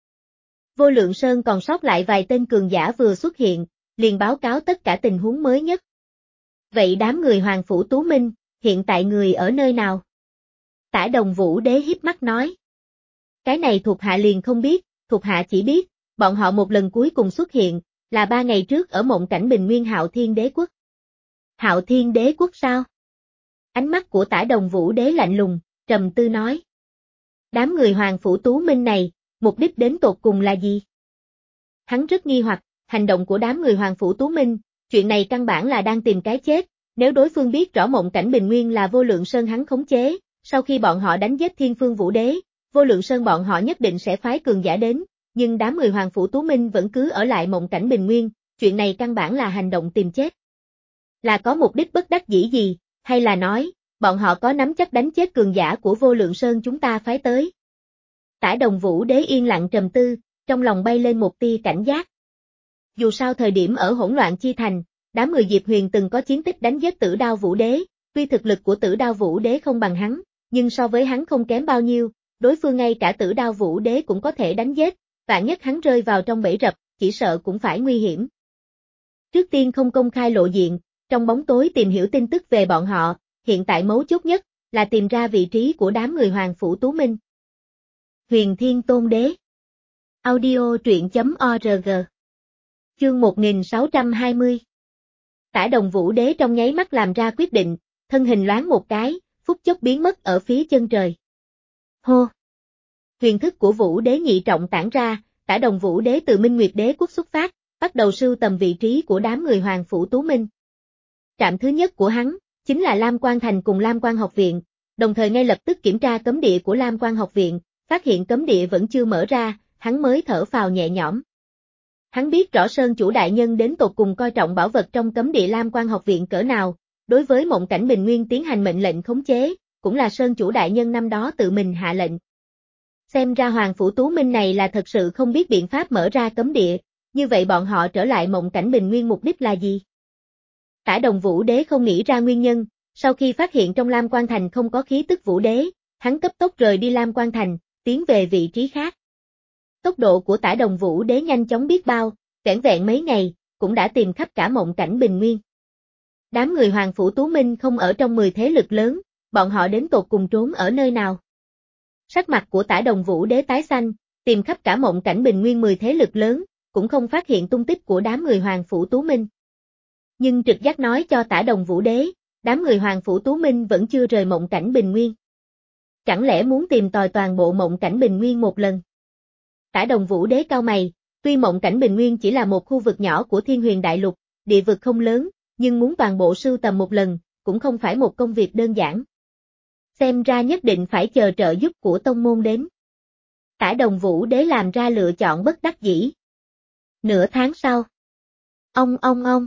A: Vô Lượng Sơn còn sót lại vài tên cường giả vừa xuất hiện, liền báo cáo tất cả tình huống mới nhất. Vậy đám người Hoàng Phủ Tú Minh, hiện tại người ở nơi nào? Tả Đồng Vũ Đế híp mắt nói. Cái này thuộc hạ liền không biết, thuộc hạ chỉ biết, bọn họ một lần cuối cùng xuất hiện, là ba ngày trước ở mộng cảnh bình nguyên Hạo Thiên Đế Quốc. Hạo Thiên Đế Quốc sao? Ánh mắt của Tả Đồng Vũ Đế lạnh lùng, trầm tư nói. Đám người Hoàng Phủ Tú Minh này, mục đích đến tột cùng là gì? Hắn rất nghi hoặc, hành động của đám người Hoàng Phủ Tú Minh, chuyện này căn bản là đang tìm cái chết, nếu đối phương biết rõ mộng cảnh bình nguyên là Vô Lượng Sơn hắn khống chế, sau khi bọn họ đánh giết Thiên Phương Vũ Đế, Vô Lượng Sơn bọn họ nhất định sẽ phái cường giả đến, nhưng đám người Hoàng Phủ Tú Minh vẫn cứ ở lại mộng cảnh bình nguyên, chuyện này căn bản là hành động tìm chết. Là có mục đích bất đắc dĩ gì, hay là nói, bọn họ có nắm chắc đánh chết cường giả của Vô Lượng Sơn chúng ta phái tới? Tả Đồng Vũ Đế yên lặng trầm tư, trong lòng bay lên một tia cảnh giác. Dù sao thời điểm ở hỗn loạn chi thành, đám người Diệp Huyền từng có chiến tích đánh giết Tử Đao Vũ Đế, tuy thực lực của Tử Đao Vũ Đế không bằng hắn, nhưng so với hắn không kém bao nhiêu, đối phương ngay cả Tử Đao Vũ Đế cũng có thể đánh giết, vạn nhất hắn rơi vào trong bẫy rập, chỉ sợ cũng phải nguy hiểm. Trước tiên không công khai lộ diện, trong bóng tối tìm hiểu tin tức về bọn họ, hiện tại mấu chốt nhất là tìm ra vị trí của đám người Hoàng Phủ Tú Minh. Huyền Thiên Tôn Đế. Audio truyện chấm org. Chương một nghìn sáu trăm hai mươi. Tả Đồng Vũ Đế trong nháy mắt làm ra quyết định, thân hình loáng một cái, phút chốc biến mất ở phía chân trời. Hô! Huyền thức của Vũ Đế nhị trọng tản ra, Tả Đồng Vũ Đế từ Minh Nguyệt Đế Quốc xuất phát, bắt đầu sưu tầm vị trí của đám người Hoàng Phủ Tú Minh. Trạm thứ nhất của hắn, chính là Lam Quan Thành cùng Lam Quan Học Viện, đồng thời ngay lập tức kiểm tra cấm địa của Lam Quan Học Viện, phát hiện cấm địa vẫn chưa mở ra, hắn mới thở phào nhẹ nhõm. Hắn biết rõ Sơn Chủ Đại Nhân đến tột cùng coi trọng bảo vật trong cấm địa Lam Quan Học Viện cỡ nào, đối với mộng cảnh bình nguyên tiến hành mệnh lệnh khống chế, cũng là Sơn Chủ Đại Nhân năm đó tự mình hạ lệnh. Xem ra Hoàng Phủ Tú Minh này là thật sự không biết biện pháp mở ra cấm địa, như vậy bọn họ trở lại mộng cảnh bình nguyên mục đích là gì? Tả Đồng Vũ Đế không nghĩ ra nguyên nhân, sau khi phát hiện trong Lam Quan Thành không có khí tức Vũ Đế, hắn cấp tốc rời đi Lam Quan Thành, tiến về vị trí khác. Tốc độ của Tả Đồng Vũ Đế nhanh chóng biết bao, vẻn vẹn mấy ngày, cũng đã tìm khắp cả mộng cảnh bình nguyên. Đám người Hoàng Phủ Tú Minh không ở trong mười thế lực lớn, bọn họ đến tột cùng trốn ở nơi nào? Sắc mặt của Tả Đồng Vũ Đế tái xanh, tìm khắp cả mộng cảnh bình nguyên mười thế lực lớn, cũng không phát hiện tung tích của đám người Hoàng Phủ Tú Minh. Nhưng trực giác nói cho Tả Đồng Vũ Đế, đám người Hoàng Phủ Tú Minh vẫn chưa rời mộng cảnh bình nguyên. Chẳng lẽ muốn tìm tòi toàn bộ mộng cảnh bình nguyên một lần? Tả Đồng Vũ Đế cau mày, tuy mộng cảnh bình nguyên chỉ là một khu vực nhỏ của Thiên Huyền Đại Lục, địa vực không lớn, nhưng muốn toàn bộ sưu tầm một lần, cũng không phải một công việc đơn giản. Xem ra nhất định phải chờ trợ giúp của tông môn đến. Tả Đồng Vũ Đế làm ra lựa chọn bất đắc dĩ. Nửa tháng sau. Ông ông ông.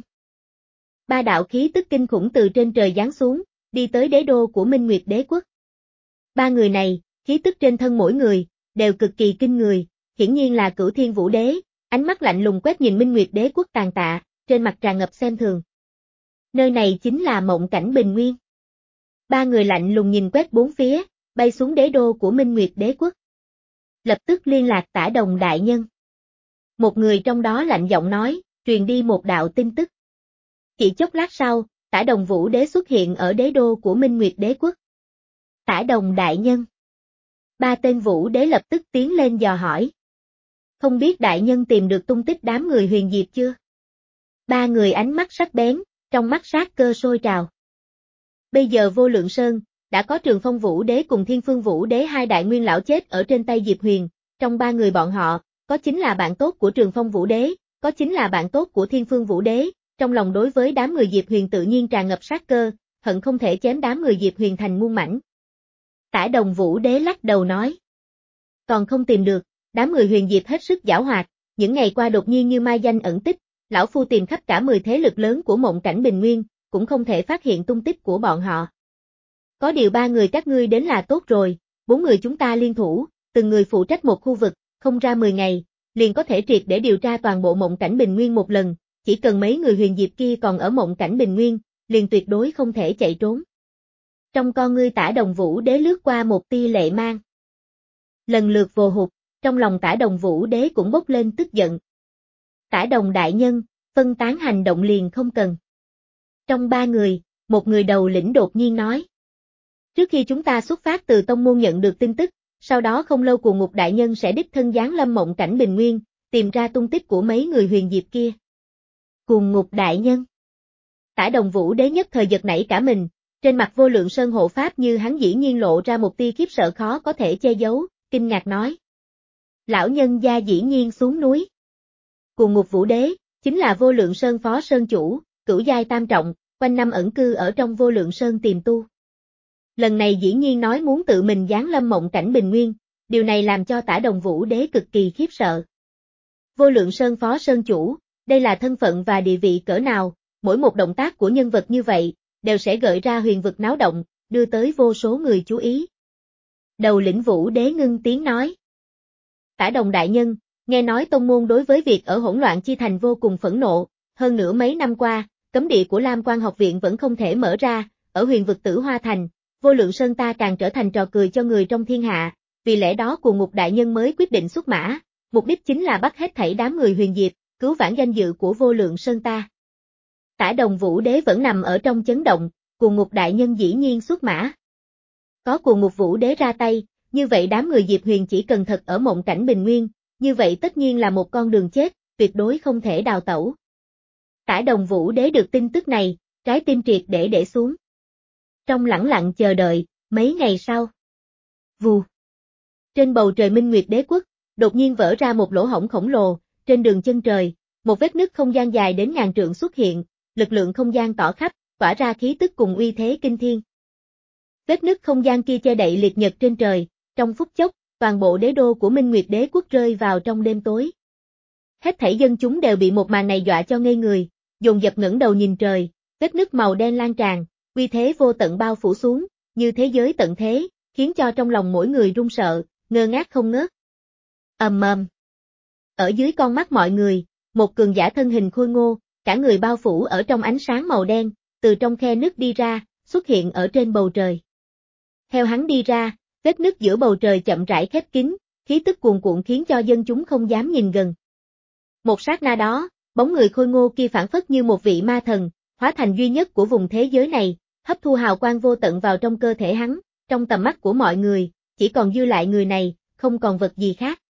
A: Ba đạo khí tức kinh khủng từ trên trời giáng xuống, đi tới đế đô của Minh Nguyệt Đế Quốc. Ba người này, khí tức trên thân mỗi người, đều cực kỳ kinh người, hiển nhiên là Cửu Thiên Vũ Đế, ánh mắt lạnh lùng quét nhìn Minh Nguyệt Đế Quốc tàn tạ, trên mặt tràn ngập xem thường. Nơi này chính là mộng cảnh bình nguyên. Ba người lạnh lùng nhìn quét bốn phía, bay xuống đế đô của Minh Nguyệt Đế Quốc. Lập tức liên lạc Tả Đồng Đại Nhân. Một người trong đó lạnh giọng nói, truyền đi một đạo tin tức. Chỉ chốc lát sau, Tả Đồng Vũ Đế xuất hiện ở đế đô của Minh Nguyệt Đế Quốc. Tả Đồng Đại Nhân. Ba tên Vũ Đế lập tức tiến lên dò hỏi. Không biết Đại Nhân tìm được tung tích đám người Huyền Diệp chưa? Ba người ánh mắt sắc bén, trong mắt sát cơ sôi trào. Bây giờ Vô Lượng Sơn, đã có Trường Phong Vũ Đế cùng Thiên Phương Vũ Đế hai đại nguyên lão chết ở trên tay Diệp Huyền, trong ba người bọn họ, có chính là bạn tốt của Trường Phong Vũ Đế, có chính là bạn tốt của Thiên Phương Vũ Đế, trong lòng đối với đám người Diệp Huyền tự nhiên tràn ngập sát cơ, hận không thể chém đám người Diệp Huyền thành muôn mảnh. Tả Đồng Vũ Đế lắc đầu nói. Còn không tìm được, đám người Huyền Diệp hết sức giảo hoạt, những ngày qua đột nhiên như mai danh ẩn tích, lão phu tìm khắp cả mười thế lực lớn của mộng cảnh bình nguyên, cũng không thể phát hiện tung tích của bọn họ. Có điều ba người các ngươi đến là tốt rồi, bốn người chúng ta liên thủ, từng người phụ trách một khu vực, không ra mười ngày, liền có thể triệt để điều tra toàn bộ mộng cảnh bình nguyên một lần, chỉ cần mấy người Huyền Diệp kia còn ở mộng cảnh bình nguyên, liền tuyệt đối không thể chạy trốn. Trong con ngươi Tả Đồng Vũ Đế lướt qua một tia lệ mang. Lần lượt vồ hụt, trong lòng Tả Đồng Vũ Đế cũng bốc lên tức giận. Tả Đồng Đại Nhân, phân tán hành động liền không cần. Trong ba người, một người đầu lĩnh đột nhiên nói. Trước khi chúng ta xuất phát từ tông môn nhận được tin tức, sau đó không lâu Cuồng Ngục đại nhân sẽ đích thân giáng lâm mộng cảnh bình nguyên, tìm ra tung tích của mấy người huyền diệp kia. Cuồng Ngục đại nhân. Tả Đồng Vũ Đế nhất thời giật nảy cả mình, trên mặt Vô Lượng Sơn hộ pháp như hắn dĩ nhiên lộ ra một tia khiếp sợ khó có thể che giấu, kinh ngạc nói. Lão nhân gia dĩ nhiên xuống núi. Cuồng Ngục Vũ Đế, chính là Vô Lượng Sơn phó sơn chủ, cửu giai tam trọng, quanh năm ẩn cư ở trong Vô Lượng Sơn tìm tu. Lần này dĩ nhiên nói muốn tự mình giáng lâm mộng cảnh bình nguyên, điều này làm cho Tả Đồng Vũ Đế cực kỳ khiếp sợ. Vô Lượng Sơn phó sơn chủ, đây là thân phận và địa vị cỡ nào, mỗi một động tác của nhân vật như vậy, đều sẽ gợi ra huyền vực náo động, đưa tới vô số người chú ý. Đầu lĩnh Vũ Đế ngưng tiếng nói. Tả Đồng đại nhân, nghe nói tông môn đối với việc ở hỗn loạn chi thành vô cùng phẫn nộ, hơn nữa mấy năm qua, cấm địa của Lam Quan học viện vẫn không thể mở ra, ở huyền vực Tử Hoa thành, Vô Lượng Sơn ta càng trở thành trò cười cho người trong thiên hạ, vì lẽ đó Cuồng Ngục đại nhân mới quyết định xuất mã, mục đích chính là bắt hết thảy đám người huyền diệp, cứu vãn danh dự của Vô Lượng Sơn ta. Tả Đồng Vũ Đế vẫn nằm ở trong chấn động, Cuồng Ngục đại nhân dĩ nhiên xuất mã. Có Cuồng Ngục Vũ Đế ra tay, như vậy đám người Diệp Huyền chỉ cần thật ở mộng cảnh bình nguyên, như vậy tất nhiên là một con đường chết, tuyệt đối không thể đào tẩu. Tả Đồng Vũ Đế được tin tức này, trái tim triệt để để xuống. Trong lẳng lặng chờ đợi, mấy ngày sau. Vù. Trên bầu trời Minh Nguyệt Đế quốc, đột nhiên vỡ ra một lỗ hổng khổng lồ, trên đường chân trời, một vết nứt không gian dài đến ngàn trượng xuất hiện, lực lượng không gian tỏ khắp, tỏa ra khí tức cùng uy thế kinh thiên. Vết nứt không gian kia che đậy liệt nhật trên trời, trong phút chốc, toàn bộ đế đô của Minh Nguyệt Đế quốc rơi vào trong đêm tối. Hết thảy dân chúng đều bị một màn này dọa cho ngây người, dồn dập ngẩng đầu nhìn trời, vết nứt màu đen lan tràn, uy thế vô tận bao phủ xuống, như thế giới tận thế, khiến cho trong lòng mỗi người run sợ, ngơ ngác không ngớt. Ầm ầm. Ở dưới con mắt mọi người, một cường giả thân hình khôi ngô, cả người bao phủ ở trong ánh sáng màu đen, từ trong khe nứt đi ra, xuất hiện ở trên bầu trời. Theo hắn đi ra, vết nứt giữa bầu trời chậm rãi khép kín, khí tức cuồn cuộn khiến cho dân chúng không dám nhìn gần. Một sát na đó, bóng người khôi ngô kia phản phất như một vị ma thần, hóa thành duy nhất của vùng thế giới này, hấp thu hào quang vô tận vào trong cơ thể hắn, trong tầm mắt của mọi người, chỉ còn dư lại người này, không còn vật gì khác.